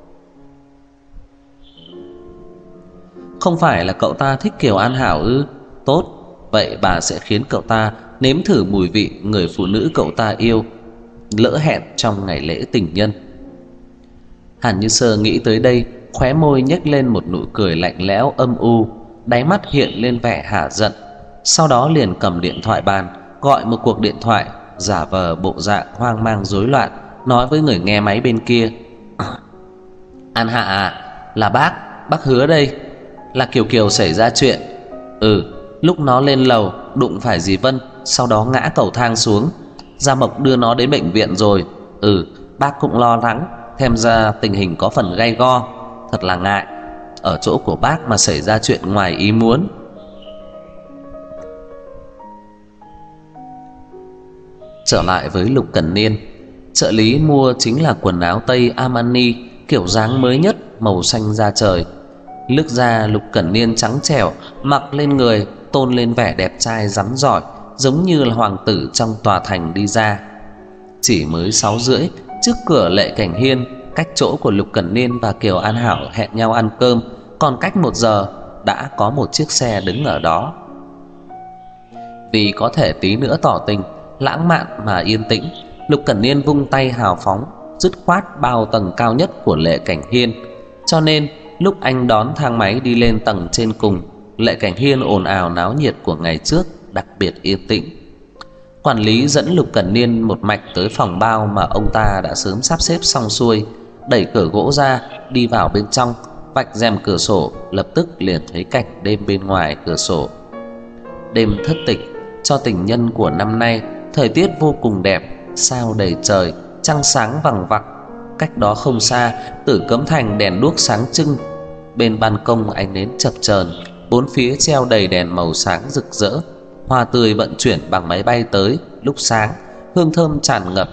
Không phải là cậu ta thích Kiều An Hảo ư? Tốt, vậy bà sẽ khiến cậu ta nếm thử mùi vị người phụ nữ cậu ta yêu, lỡ hẹn trong ngày lễ tình nhân. Hàn Như Sơ nghĩ tới đây khóe môi nhếch lên một nụ cười lạnh lẽo âm u, đáy mắt hiện lên vẻ hả giận. Sau đó liền cầm điện thoại bàn, gọi một cuộc điện thoại, giả vờ bộ dạng hoang mang rối loạn, nói với người nghe máy bên kia: An Hạ à, là bác Hứa đây. Là Kiều Kiều xảy ra chuyện. Lúc nó lên lầu đụng phải dì Vân, sau đó ngã cầu thang xuống. Gia Mộc đưa nó đến bệnh viện rồi. Bác cũng lo lắng, thêm ra tình hình có phần gay go. Thật là ngại, ở chỗ của bác mà xảy ra chuyện ngoài ý muốn. Trở lại với Lục Cẩn Niên, trợ lý mua chính là quần áo tây Armani kiểu dáng mới nhất, màu xanh da trời. Lướt da Lục Cẩn Niên trắng trẻo, mặc lên người tôn lên vẻ đẹp trai rắn giỏi, giống như là hoàng tử trong tòa thành đi ra. Chỉ mới 6:30, trước cửa Lệ Cảnh Hiên, cách chỗ của Lục Cẩn Niên và Kiều An Hảo hẹn nhau ăn cơm còn cách 1 giờ, đã có một chiếc xe đứng ở đó. Vì có thể tí nữa tỏ tình lãng mạn mà yên tĩnh, Lục Cẩn Niên vung tay hào phóng, dứt khoát bao tầng cao nhất của Lệ Cảnh Hiên. Cho nên lúc anh đón thang máy đi lên tầng trên cùng, Lệ Cảnh Hiên ồn ào náo nhiệt của ngày trước đặc biệt yên tĩnh. Quản lý dẫn Lục Cẩn Niên một mạch tới phòng bao mà ông ta đã sớm sắp xếp xong xuôi, đẩy cửa gỗ ra, đi vào bên trong, vạch rèm cửa sổ, lập tức liền thấy cảnh đêm bên ngoài cửa sổ. Đêm thất tịch, cho tình nhân của năm nay, thời tiết vô cùng đẹp, sao đầy trời, trăng sáng vằng vặc. Cách đó không xa, Tử Cấm Thành đèn đuốc sáng trưng. Bên ban công ánh nến chập chờn, bốn phía treo đầy đèn màu sáng rực rỡ. Hoa tươi vận chuyển bằng máy bay tới lúc sáng, hương thơm tràn ngập.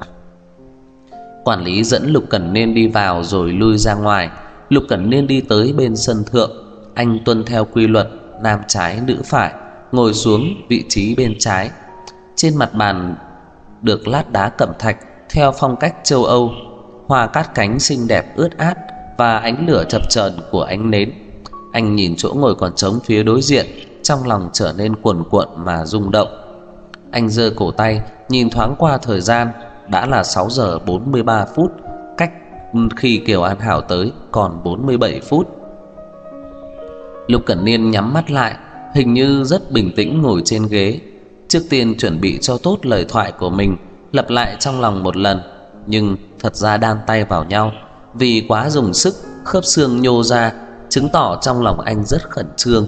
Quản lý dẫn Lục Cẩn Niên đi vào rồi lui ra ngoài. Lục Cẩn Niên đi tới bên sân thượng, anh tuân theo quy luật nam trái nữ phải, ngồi xuống vị trí bên trái. Trên mặt bàn được lát đá cẩm thạch theo phong cách châu Âu, hoa cát cánh xinh đẹp ướt át và ánh lửa chập chờn của ánh nến. Anh nhìn chỗ ngồi còn trống phía đối diện, trong lòng trở nên cuồn cuộn mà rung động. Anh giơ cổ tay nhìn thoáng qua thời gian, đã là 6:43, cách khi Kiều An Hảo tới còn 47 phút. Lục Cẩn Niên nhắm mắt lại, hình như rất bình tĩnh ngồi trên ghế. Trước tiên chuẩn bị cho tốt lời thoại của mình, lặp lại trong lòng một lần, nhưng thật ra đan tay vào nhau. Vì quá dùng sức, khớp xương nhô ra, chứng tỏ trong lòng anh rất khẩn trương.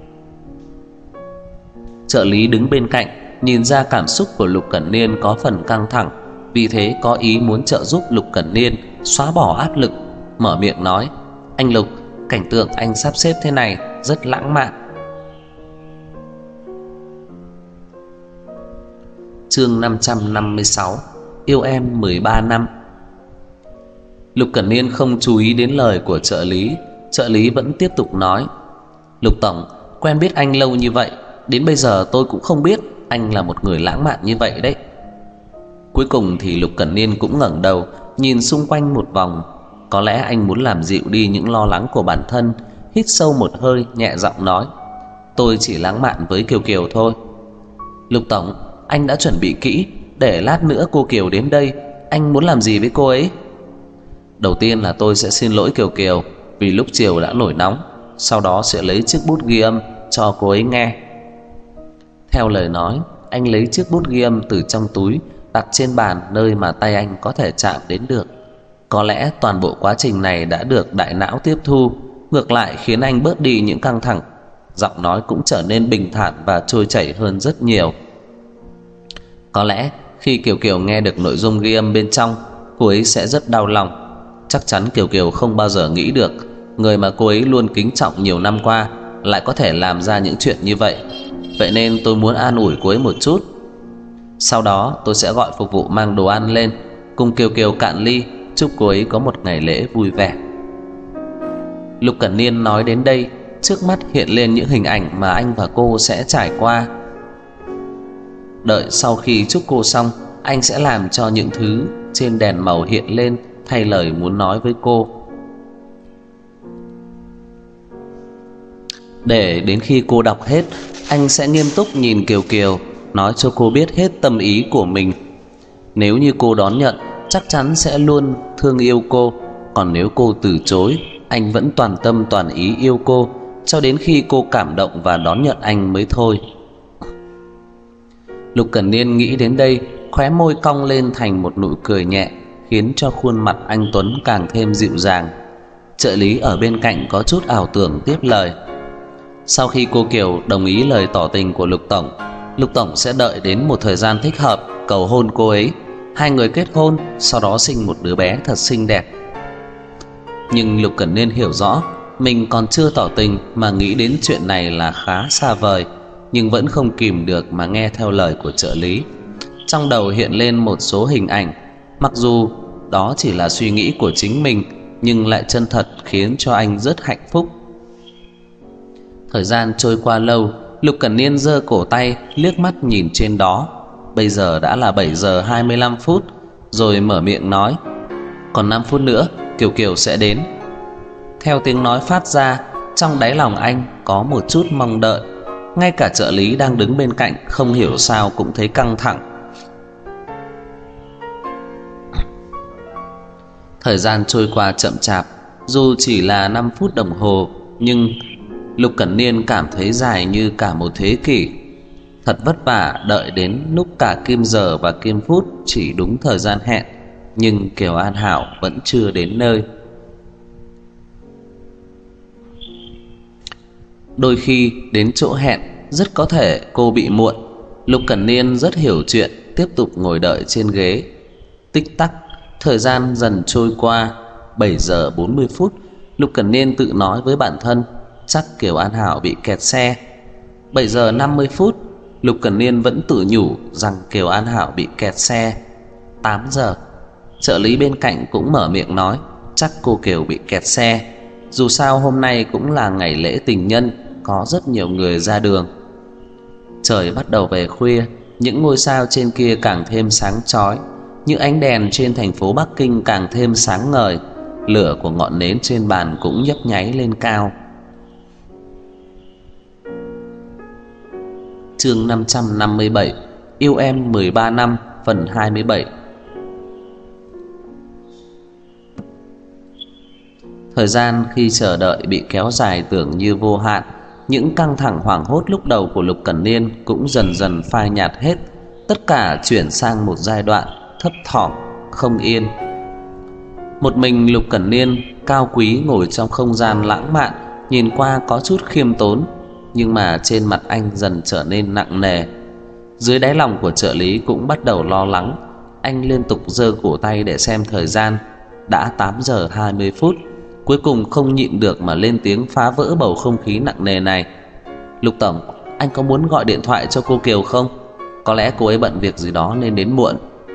Trợ lý đứng bên cạnh, nhìn ra cảm xúc của Lục Cẩn Niên có phần căng thẳng, vì thế có ý muốn trợ giúp Lục Cẩn Niên xóa bỏ áp lực, mở miệng nói: Anh Lục, cảnh tượng anh sắp xếp thế này rất lãng mạn. Chương 556: Yêu em 13 năm. Lục Cẩn Niên không chú ý đến lời của trợ lý. Trợ lý vẫn tiếp tục nói: Lục tổng, quen biết anh lâu như vậy, đến bây giờ tôi cũng không biết anh là một người lãng mạn như vậy đấy. Cuối cùng thì Lục Cẩn Niên cũng ngẩng đầu, nhìn xung quanh một vòng. Có lẽ anh muốn làm dịu đi những lo lắng của bản thân. Hít sâu một hơi, nhẹ giọng nói: Tôi chỉ lãng mạn với Kiều Kiều thôi. Lục tổng, anh đã chuẩn bị kỹ, để lát nữa cô Kiều đến đây, anh muốn làm gì với cô ấy? Đầu tiên là tôi sẽ xin lỗi Kiều Kiều vì lúc chiều đã nổi nóng, sau đó sẽ lấy chiếc bút ghi âm cho cô ấy nghe. Theo lời nói, anh lấy chiếc bút ghi âm từ trong túi, đặt trên bàn nơi mà tay anh có thể chạm đến được. Có lẽ toàn bộ quá trình này đã được đại não tiếp thu, ngược lại khiến anh bớt đi những căng thẳng. Giọng nói cũng trở nên bình thản và trôi chảy hơn rất nhiều. Có lẽ khi Kiều Kiều nghe được nội dung ghi âm bên trong, cô ấy sẽ rất đau lòng. Chắc chắn Kiều Kiều không bao giờ nghĩ được người mà cô ấy luôn kính trọng nhiều năm qua lại có thể làm ra những chuyện như vậy. Vậy nên tôi muốn an ủi cô ấy một chút. Sau đó tôi sẽ gọi phục vụ mang đồ ăn lên, cùng Kiều Kiều cạn ly, chúc cô ấy có một ngày lễ vui vẻ. Lục Cẩn Niên nói đến đây, trước mắt hiện lên những hình ảnh mà anh và cô sẽ trải qua. Đợi sau khi chúc cô xong, anh sẽ làm cho những thứ trên đèn màu hiện lên thay lời muốn nói với cô. Để đến khi cô đọc hết, anh sẽ nghiêm túc nhìn Kiều Kiều, nói cho cô biết hết tâm ý của mình. Nếu như cô đón nhận, chắc chắn sẽ luôn thương yêu cô. Còn nếu cô từ chối, anh vẫn toàn tâm toàn ý yêu cô, cho đến khi cô cảm động và đón nhận anh mới thôi. Lục Cẩn Niên nghĩ đến đây, khóe môi cong lên thành một nụ cười nhẹ, khiến cho khuôn mặt anh tuấn càng thêm dịu dàng. Trợ lý ở bên cạnh có chút ảo tưởng tiếp lời: sau khi cô Kiều đồng ý lời tỏ tình của Lục Tổng sẽ đợi đến một thời gian thích hợp cầu hôn cô ấy, hai người kết hôn, sau đó sinh một đứa bé thật xinh đẹp. Nhưng Lục Cẩn Niên hiểu rõ mình còn chưa tỏ tình mà nghĩ đến chuyện này là khá xa vời, nhưng vẫn không kìm được mà nghe theo lời của trợ lý. Trong đầu hiện lên một số hình ảnh, mặc dù đó chỉ là suy nghĩ của chính mình, nhưng lại chân thật khiến cho anh rất hạnh phúc. Thời gian trôi qua lâu, Lục Cẩn Niên giơ cổ tay liếc mắt nhìn trên đó. Bây giờ đã là 7 giờ 25 phút, rồi mở miệng nói: còn 5 phút nữa Kiều Kiều sẽ đến. Theo tiếng nói phát ra, trong đáy lòng anh có một chút mong đợi. Ngay cả trợ lý đang đứng bên cạnh không hiểu sao cũng thấy căng thẳng. Thời gian trôi qua chậm chạp, dù chỉ là 5 phút đồng hồ, nhưng Lục Cẩn Niên cảm thấy dài như cả một thế kỷ. Thật vất vả đợi đến lúc cả kim giờ và kim phút chỉ đúng thời gian hẹn, nhưng Kiều An Hảo vẫn chưa đến nơi. Đôi khi đến chỗ hẹn rất có thể cô bị muộn. Lục Cẩn Niên rất hiểu chuyện, tiếp tục ngồi đợi trên ghế. Tích tắc, thời gian dần trôi qua. 7 giờ 40 phút, Lục Cẩn Niên tự nói với bản thân chắc Kiều An Hảo bị kẹt xe. 7 giờ 50 phút, Lục Cẩn Niên vẫn tự nhủ rằng Kiều An Hảo bị kẹt xe. 8 giờ, trợ lý bên cạnh cũng mở miệng nói chắc cô Kiều bị kẹt xe. Dù sao hôm nay cũng là ngày lễ tình nhân, có rất nhiều người ra đường. Trời bắt đầu về khuya, những ngôi sao trên kia càng thêm sáng chói, những ánh đèn trên thành phố Bắc Kinh càng thêm sáng ngời, lửa của ngọn nến trên bàn cũng nhấp nháy lên cao. Chương 557: Yêu em 13 năm, phần 27. Thời gian khi chờ đợi bị kéo dài tưởng như vô hạn. Những căng thẳng hoảng hốt lúc đầu của Lục Cẩn Niên cũng dần dần phai nhạt hết. Tất cả chuyển sang một giai đoạn thấp thỏm, không yên. Một mình Lục Cẩn Niên cao quý ngồi trong không gian lãng mạn, nhìn qua có chút khiêm tốn, nhưng mà trên mặt anh dần trở nên nặng nề. Dưới đáy lòng của trợ lý cũng bắt đầu lo lắng. Anh liên tục giơ cổ tay để xem thời gian. Đã 8 giờ 20 phút. Cuối cùng không nhịn được mà lên tiếng phá vỡ bầu không khí nặng nề này: Lục Tổng, anh có muốn gọi điện thoại cho cô Kiều không? Có lẽ cô ấy bận việc gì đó nên đến muộn.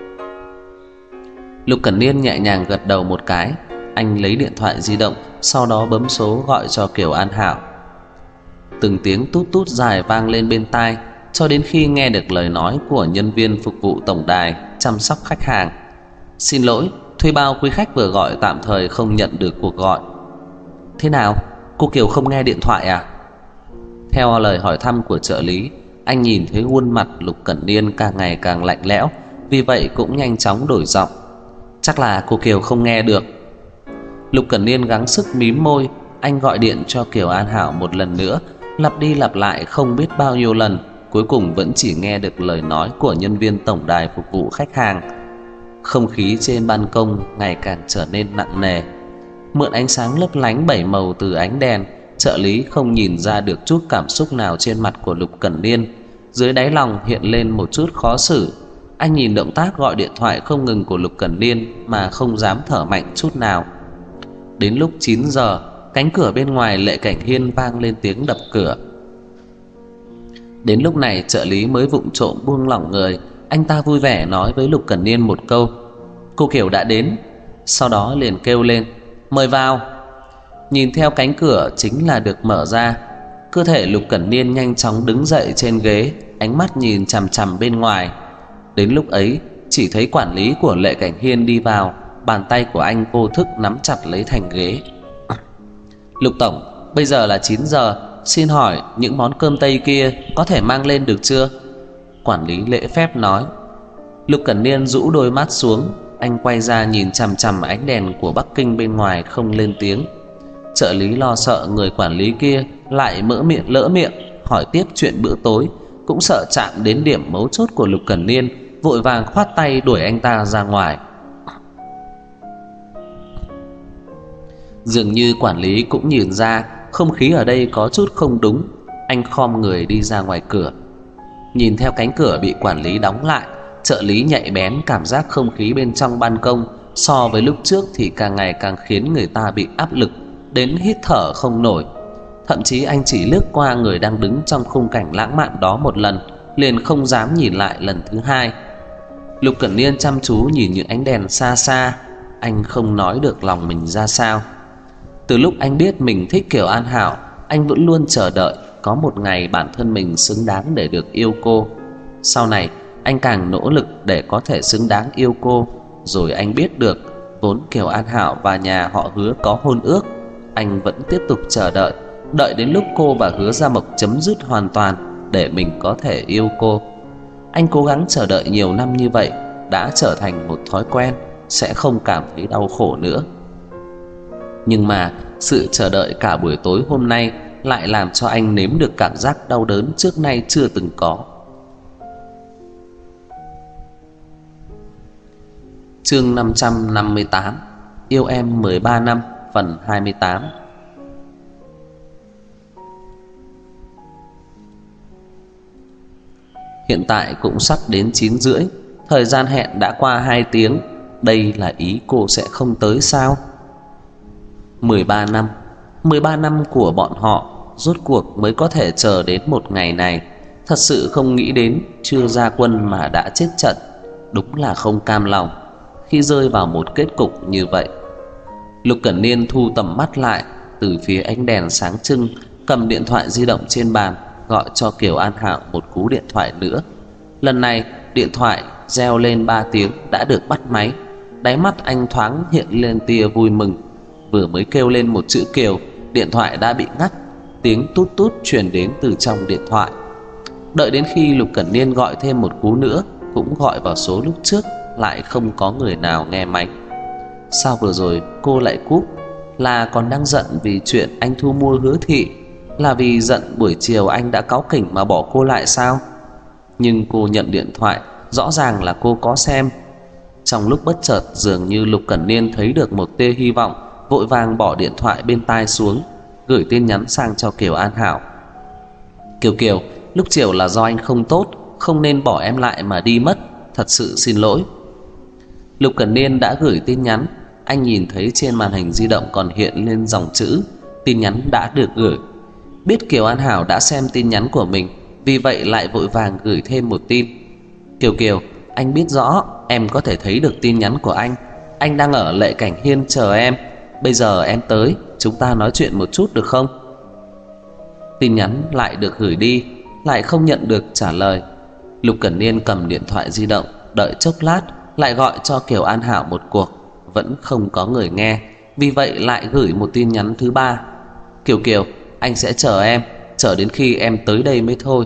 Lục Cẩn Niên nhẹ nhàng gật đầu một cái. Anh lấy điện thoại di động, sau đó bấm số gọi cho Kiều An Hảo. Từng tiếng tút tút dài vang lên bên tai, cho đến khi nghe được lời nói của nhân viên phục vụ tổng đài chăm sóc khách hàng: xin lỗi, thuê bao quý khách vừa gọi tạm thời không nhận được cuộc gọi. Thế nào, cô Kiều không nghe điện thoại à? Theo lời hỏi thăm của trợ lý, anh nhìn thấy khuôn mặt Lục Cẩn Niên càng ngày càng lạnh lẽo, vì vậy cũng nhanh chóng đổi giọng: chắc là cô Kiều không nghe được. Lục Cẩn Niên gắng sức mím môi. Anh gọi điện cho Kiều An Hảo một lần nữa, lặp đi lặp lại không biết bao nhiêu lần, cuối cùng vẫn chỉ nghe được lời nói của nhân viên tổng đài phục vụ khách hàng. Không khí trên ban công ngày càng trở nên nặng nề. Mượn ánh sáng lấp lánh bảy màu từ ánh đèn, trợ lý không nhìn ra được chút cảm xúc nào trên mặt của Lục Cẩn Niên. Dưới đáy lòng hiện lên một chút khó xử. Anh nhìn động tác gọi điện thoại không ngừng của Lục Cẩn Niên mà không dám thở mạnh chút nào. Đến lúc 9 giờ, cánh cửa bên ngoài Lệ Cảnh Hiên vang lên tiếng đập cửa. Đến lúc này trợ lý mới vụng trộm buông lỏng người. Anh ta vui vẻ nói với Lục Cẩn Niên một câu: cô Kiều đã đến. Sau đó liền kêu lên: mời vào. Nhìn theo cánh cửa chính là được mở ra. Cơ thể Lục Cẩn Niên nhanh chóng đứng dậy trên ghế, ánh mắt nhìn chằm chằm bên ngoài. Đến lúc ấy chỉ thấy quản lý của Lệ Cảnh Hiên đi vào. Bàn tay của anh vô thức nắm chặt lấy thành ghế. Lục Tổng, bây giờ là 9 giờ, xin hỏi những món cơm tây kia có thể mang lên được chưa? Quản lý lễ phép nói. Lục Cẩn Niên rũ đôi mắt xuống. Anh quay ra nhìn chằm chằm ánh đèn của Bắc Kinh bên ngoài không lên tiếng. Trợ lý lo sợ người quản lý kia lại lỡ miệng hỏi tiếp chuyện bữa tối, cũng sợ chạm đến điểm mấu chốt của Lục Cẩn Niên, vội vàng khoát tay đuổi anh ta ra ngoài. Dường như quản lý cũng nhìn ra không khí ở đây có chút không đúng, anh khom người đi ra ngoài cửa. Nhìn theo cánh cửa bị quản lý đóng lại, trợ lý nhạy bén cảm giác không khí bên trong ban công so với lúc trước thì càng ngày càng khiến người ta bị áp lực đến hít thở không nổi. Thậm chí anh chỉ lướt qua người đang đứng trong khung cảnh lãng mạn đó một lần, liền không dám nhìn lại lần thứ hai. Lục Cẩn Niên chăm chú nhìn những ánh đèn xa xa, anh không nói được lòng mình ra sao. Từ lúc anh biết mình thích Kiều An Hảo, anh vẫn luôn chờ đợi có một ngày bản thân mình xứng đáng để được yêu cô. Sau này anh càng nỗ lực để có thể xứng đáng yêu cô. Rồi anh biết được vốn Kiều An Hảo và nhà họ Hứa có hôn ước. Anh vẫn tiếp tục chờ đợi, đợi đến lúc cô và Hứa Gia Mộc chấm dứt hoàn toàn để mình có thể yêu cô. Anh cố gắng chờ đợi nhiều năm như vậy đã trở thành một thói quen, sẽ không cảm thấy đau khổ nữa. Nhưng mà sự chờ đợi cả buổi tối hôm nay lại làm cho anh nếm được cảm giác đau đớn trước nay chưa từng có. Chương 558: Yêu em 13 năm, phần 28. Hiện tại cũng sắp đến 9 rưỡi, thời gian hẹn đã qua 2 tiếng. Đây là ý cô sẽ không tới sao? 13 năm của bọn họ rốt cuộc mới có thể chờ đến một ngày này. Thật sự không nghĩ đến chưa ra quân mà đã chết trận. Đúng là không cam lòng khi rơi vào một kết cục như vậy. Lục Cẩn Niên thu tầm mắt lại, từ phía ánh đèn sáng trưng cầm điện thoại di động trên bàn, gọi cho Kiều An Hảo một cú điện thoại nữa. Lần này điện thoại reo lên 3 tiếng đã được bắt máy. Đáy mắt anh thoáng hiện lên tia vui mừng. Vừa mới kêu lên một chữ Kiều, điện thoại đã bị ngắt. Tiếng tút tút truyền đến từ trong điện thoại. Đợi đến khi Lục Cẩn Niên gọi thêm một cú nữa, cũng gọi vào số lúc trước, lại không có người nào nghe máy. Sao vừa rồi cô lại cúp? Là còn đang giận vì chuyện anh thu mua Hứa Thị? Là vì giận buổi chiều anh đã cáu kỉnh mà bỏ cô lại sao? Nhưng cô nhận điện thoại, rõ ràng là cô có xem. Trong lúc bất chợt, dường như Lục Cẩn Niên thấy được một tia hy vọng, vội vàng bỏ điện thoại bên tai xuống, gửi tin nhắn sang cho Kiều An Hảo. Kiều, lúc chiều là do anh không tốt, không nên bỏ em lại mà đi mất, thật sự xin lỗi. Lục Cẩn Niên đã gửi tin nhắn. Anh nhìn thấy trên màn hình di động còn hiện lên dòng chữ tin nhắn đã được gửi. Biết Kiều An Hảo đã xem tin nhắn của mình, vì vậy lại vội vàng gửi thêm một tin. Kiều, anh biết rõ em có thể thấy được tin nhắn của anh. Anh đang ở Lệ Cảnh Hiên chờ em. Bây giờ em tới, chúng ta nói chuyện một chút được không? Tin nhắn lại được gửi đi, lại không nhận được trả lời. Lục Cẩn Niên cầm điện thoại di động, đợi chốc lát lại gọi cho Kiều An Hảo một cuộc, vẫn không có người nghe. Vì vậy lại gửi một tin nhắn thứ 3. Kiều, anh sẽ chờ em, chờ đến khi em tới đây mới thôi.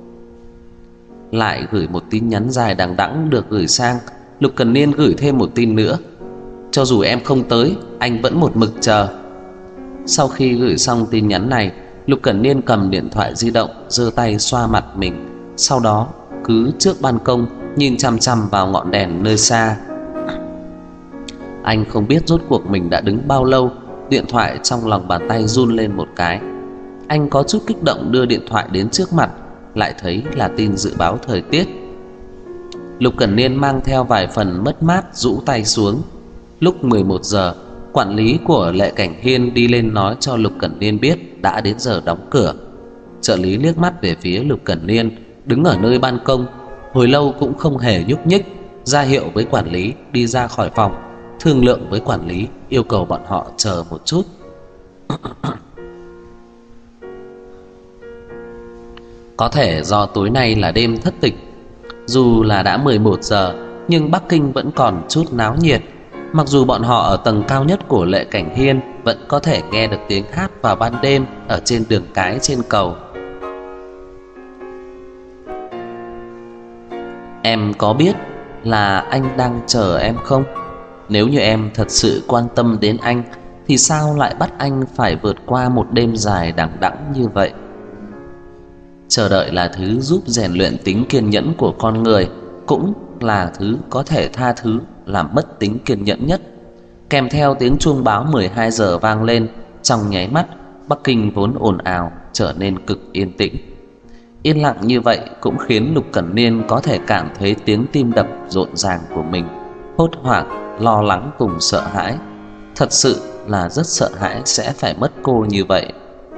Lại gửi một tin nhắn dài đằng đẵng được gửi sang. Lục Cẩn Niên gửi thêm một tin nữa. Cho dù em không tới, anh vẫn một mực chờ. Sau khi gửi xong tin nhắn này, Lục Cẩn Niên cầm điện thoại di động, giơ tay xoa mặt mình. Sau đó cứ trước ban công nhìn chằm chằm vào ngọn đèn nơi xa. Anh không biết rốt cuộc mình đã đứng bao lâu. Điện thoại trong lòng bàn tay run lên một cái. Anh có chút kích động đưa điện thoại đến trước mặt, lại thấy là tin dự báo thời tiết. Lục Cẩn Niên mang theo vài phần mất mát rũ tay xuống. Lúc 11 giờ, quản lý của Lệ Cảnh Hiên đi lên nói cho Lục Cẩn Niên biết đã đến giờ đóng cửa. Trợ lý liếc mắt về phía Lục Cẩn Niên đứng ở nơi ban công, hồi lâu cũng không hề nhúc nhích, ra hiệu với quản lý đi ra khỏi phòng, thương lượng với quản lý yêu cầu bọn họ chờ một chút. Có thể do tối nay là đêm thất tịch. Dù là đã 11 giờ, nhưng Bắc Kinh vẫn còn chút náo nhiệt. Mặc dù bọn họ ở tầng cao nhất của Lệ Cảnh Hiên vẫn có thể nghe được tiếng hát vào ban đêm ở trên đường cái trên cầu. Em có biết là anh đang chờ em không? Nếu như em thật sự quan tâm đến anh thì sao lại bắt anh phải vượt qua một đêm dài đằng đẵng như vậy? Chờ đợi là thứ giúp rèn luyện tính kiên nhẫn của con người, cũng là thứ có thể tha thứ làm mất tính kiên nhẫn nhất. Kèm theo tiếng chuông báo 12 giờ vang lên, trong nháy mắt Bắc Kinh vốn ồn ào trở nên cực yên tĩnh. Yên lặng như vậy cũng khiến Lục Cẩn Niên có thể cảm thấy tiếng tim đập rộn ràng của mình, hốt hoảng, lo lắng cùng sợ hãi. Thật sự là rất sợ hãi sẽ phải mất cô như vậy.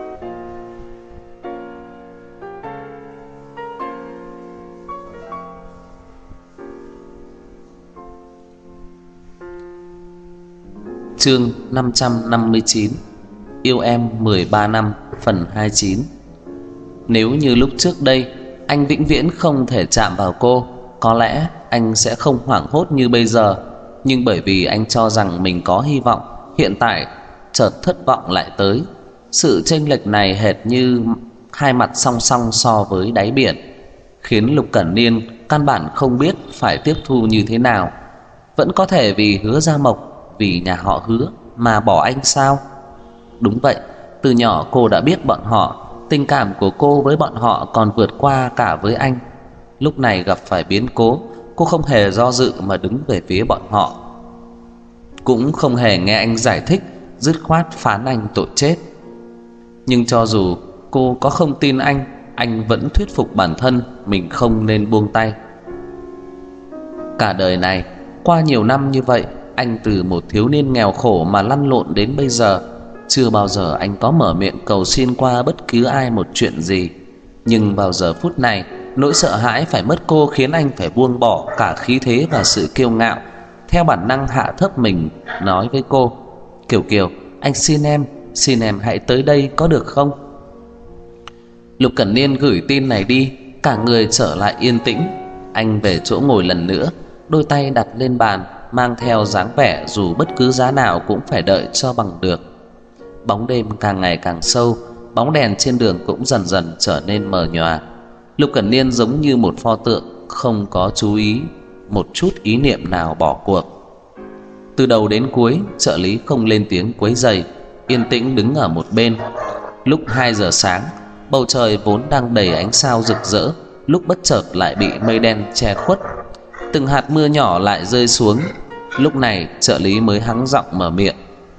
Chương 559 Yêu em 13 năm phần 29. Nếu như lúc trước đây anh vĩnh viễn không thể chạm vào cô, có lẽ anh sẽ không hoảng hốt như bây giờ. Nhưng bởi vì anh cho rằng mình có hy vọng, hiện tại chợt thất vọng lại tới. Sự chênh lệch này hệt như hai mặt song song so với đáy biển, khiến Lục Cẩn Niên căn bản không biết phải tiếp thu như thế nào. Vẫn có thể vì Hứa Gia Mộc, vì nhà họ Hứa mà bỏ anh sao? Đúng vậy, từ nhỏ cô đã biết bọn họ, tình cảm của cô với bọn họ còn vượt qua cả với anh. Lúc này gặp phải biến cố, cô không hề do dự mà đứng về phía bọn họ, cũng không hề nghe anh giải thích, dứt khoát phán anh tội chết. Nhưng cho dù cô có không tin anh vẫn thuyết phục bản thân mình không nên buông tay. Cả đời này, qua nhiều năm như vậy, anh từ một thiếu niên nghèo khổ mà lăn lộn đến bây giờ, chưa bao giờ anh có mở miệng cầu xin qua bất cứ ai một chuyện gì. Nhưng vào giờ phút này, nỗi sợ hãi phải mất cô khiến anh phải buông bỏ cả khí thế và sự kiêu ngạo, theo bản năng hạ thấp mình, nói với cô: "Kiều Kiều, anh xin em hãy tới đây có được không?" Lục Cẩn Niên gửi tin này đi, cả người trở lại yên tĩnh. Anh về chỗ ngồi lần nữa, đôi tay đặt lên bàn, mang theo dáng vẻ dù bất cứ giá nào cũng phải đợi cho bằng được. Bóng đêm càng ngày càng sâu, bóng đèn trên đường cũng dần dần trở nên mờ nhòa. Lục Cẩn Niên giống như một pho tượng, không có chú ý một chút ý niệm nào bỏ cuộc. Từ đầu đến cuối, trợ lý không lên tiếng quấy rầy, yên tĩnh đứng ở một bên. Lúc 2 giờ sáng, bầu trời vốn đang đầy ánh sao rực rỡ, lúc bất chợt lại bị mây đen che khuất. Từng hạt mưa nhỏ lại rơi xuống. Lúc này trợ lý mới hắng giọng mở miệng.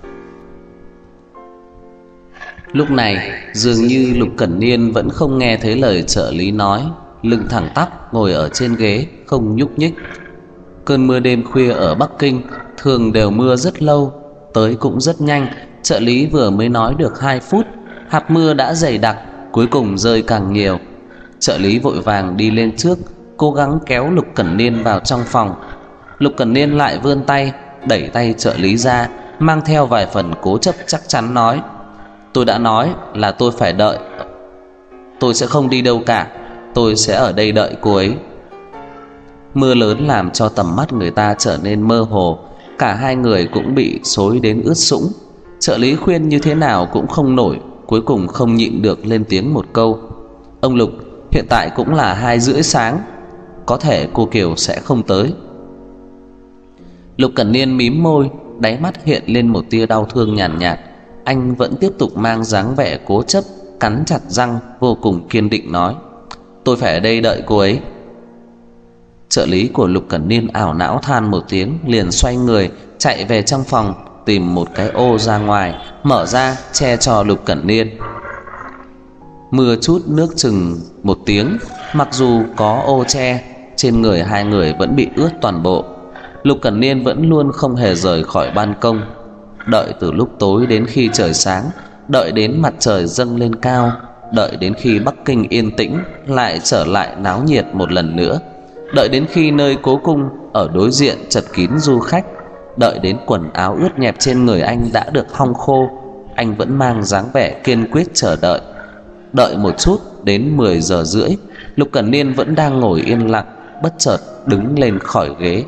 Lúc này dường như Lục Cẩn Niên vẫn không nghe thấy lời trợ lý nói, lưng thẳng tắp ngồi ở trên ghế không nhúc nhích. Cơn mưa đêm khuya ở Bắc Kinh thường đều mưa rất lâu, tới cũng rất nhanh. Trợ lý vừa mới nói được 2 phút, hạt mưa đã dày đặc, cuối cùng rơi càng nhiều. Trợ lý vội vàng đi lên trước, cố gắng kéo Lục Cẩn Niên vào trong phòng. Lục Cẩn Niên lại vươn tay, đẩy tay trợ lý ra, mang theo vài phần cố chấp chắc chắn nói: "Tôi đã nói là tôi phải đợi. Tôi sẽ không đi đâu cả, tôi sẽ ở đây đợi cô ấy." Mưa lớn làm cho tầm mắt người ta trở nên mơ hồ, cả hai người cũng bị xối đến ướt sũng. Trợ lý khuyên như thế nào cũng không nổi, cuối cùng không nhịn được lên tiếng một câu: "Ông Lục, hiện tại cũng là 2 rưỡi sáng, có thể cô Kiều sẽ không tới." Lục Cẩn Niên mím môi, đáy mắt hiện lên một tia đau thương nhàn nhạt. Anh vẫn tiếp tục mang dáng vẻ cố chấp, cắn chặt răng, vô cùng kiên định nói: "Tôi phải ở đây đợi cô ấy." Trợ lý của Lục Cẩn Niên ảo não than một tiếng, liền xoay người chạy về trong phòng, tìm một cái ô ra ngoài, mở ra che cho Lục Cẩn Niên. Mưa chút nước chừng 1 tiếng, mặc dù có ô che, trên người hai người vẫn bị ướt toàn bộ. Lục Cẩn Niên vẫn luôn không hề rời khỏi ban công, đợi từ lúc tối đến khi trời sáng, đợi đến mặt trời dâng lên cao, đợi đến khi Bắc Kinh yên tĩnh lại trở lại náo nhiệt một lần nữa, đợi đến khi nơi cố cung ở đối diện chật kín du khách, đợi đến quần áo ướt nhẹp trên người anh đã được hong khô, anh vẫn mang dáng vẻ kiên quyết chờ đợi. Đợi một chút, đến 10 giờ rưỡi, Lục Cẩn Niên vẫn đang ngồi yên lặng, bất chợt đứng lên khỏi ghế.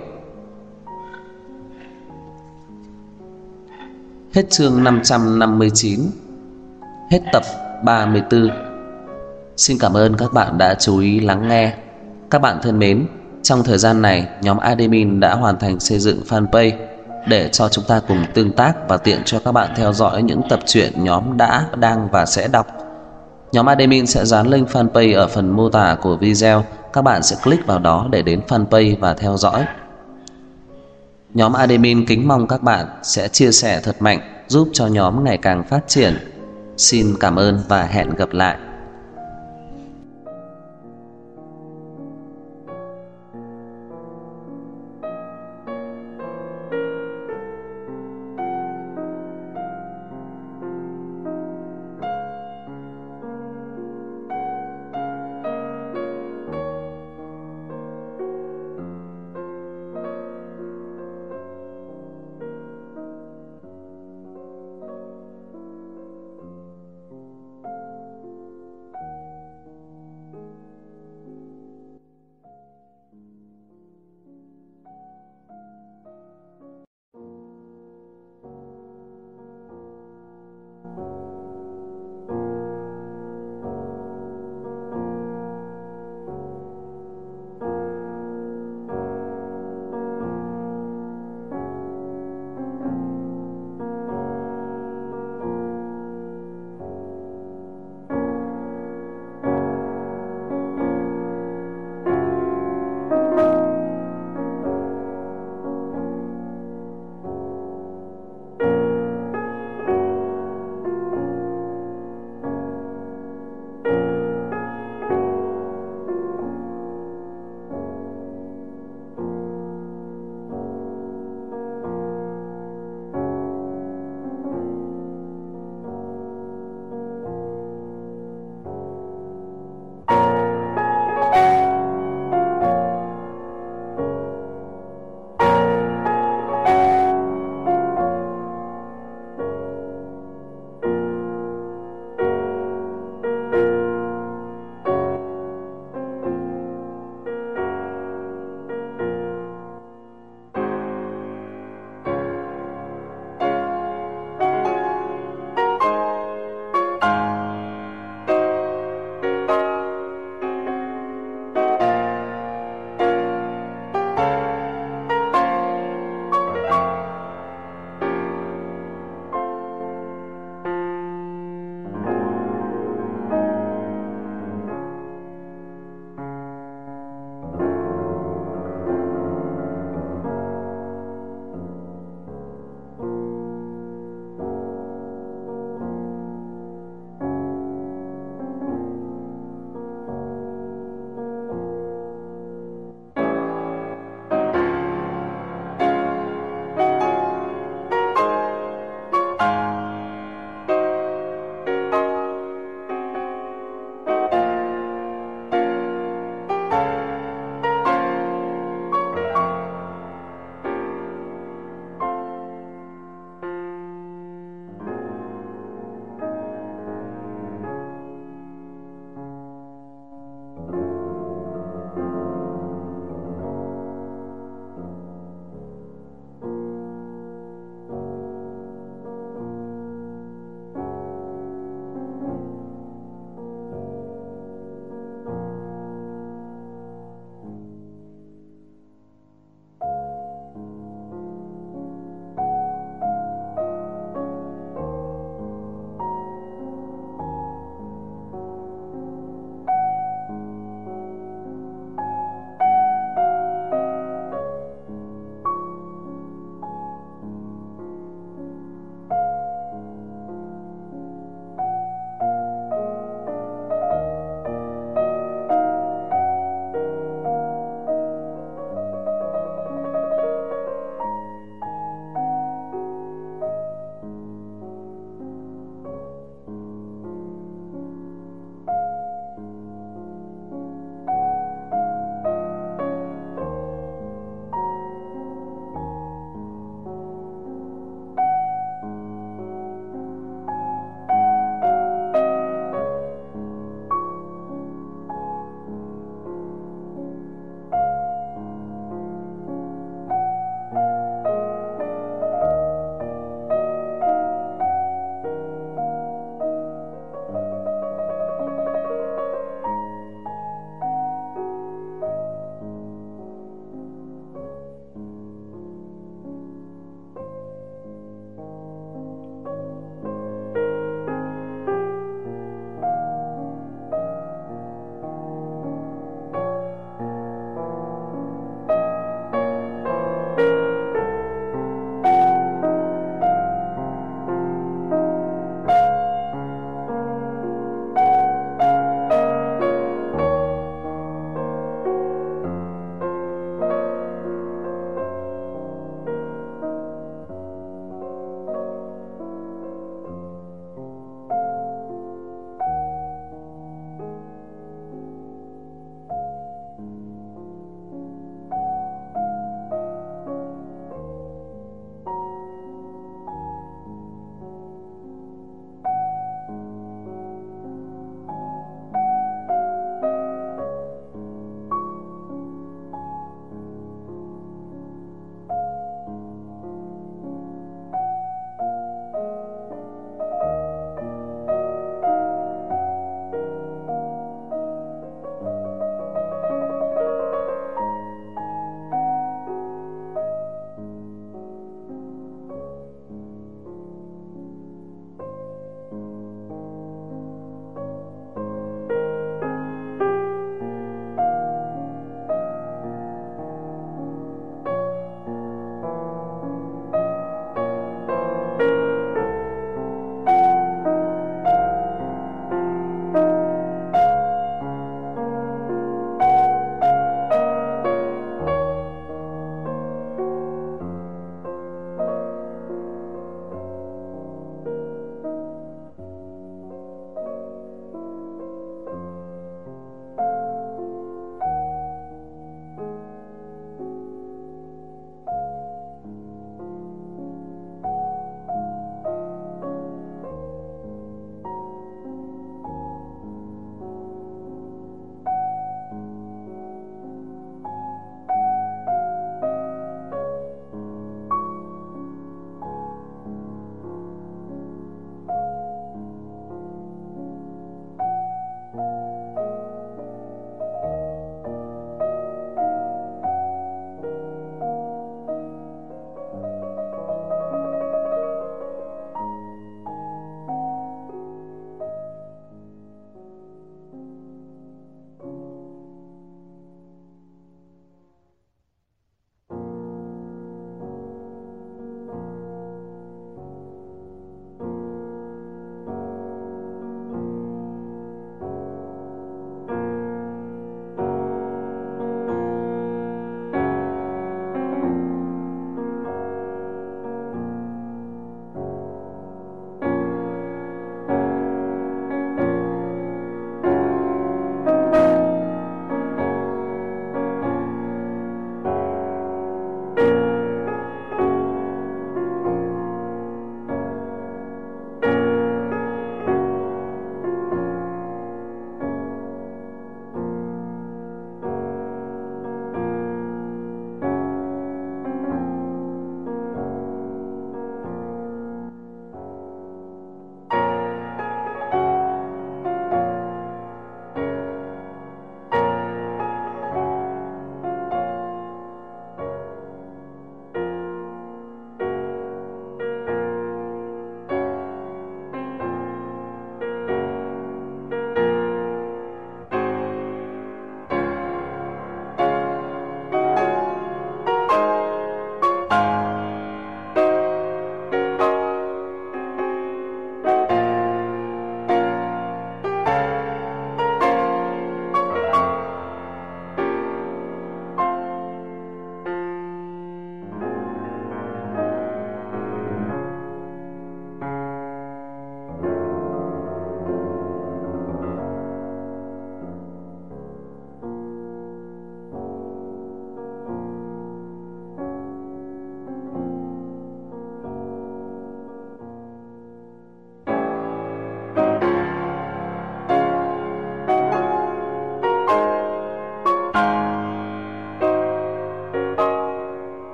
Hết chương 559. Hết tập 34. Xin cảm ơn các bạn đã chú ý lắng nghe. Các bạn thân mến, trong thời gian này, nhóm admin đã hoàn thành xây dựng fanpage. để cho chúng ta cùng tương tác và tiện cho các bạn theo dõi những tập truyện nhóm đã, đang và sẽ đọc. Nhóm admin sẽ dán link fanpage ở phần mô tả của video. Các bạn sẽ click vào đó để đến fanpage và theo dõi. Nhóm admin kính mong các bạn sẽ chia sẻ thật mạnh, giúp cho nhóm ngày càng phát triển. Xin cảm ơn và hẹn gặp lại.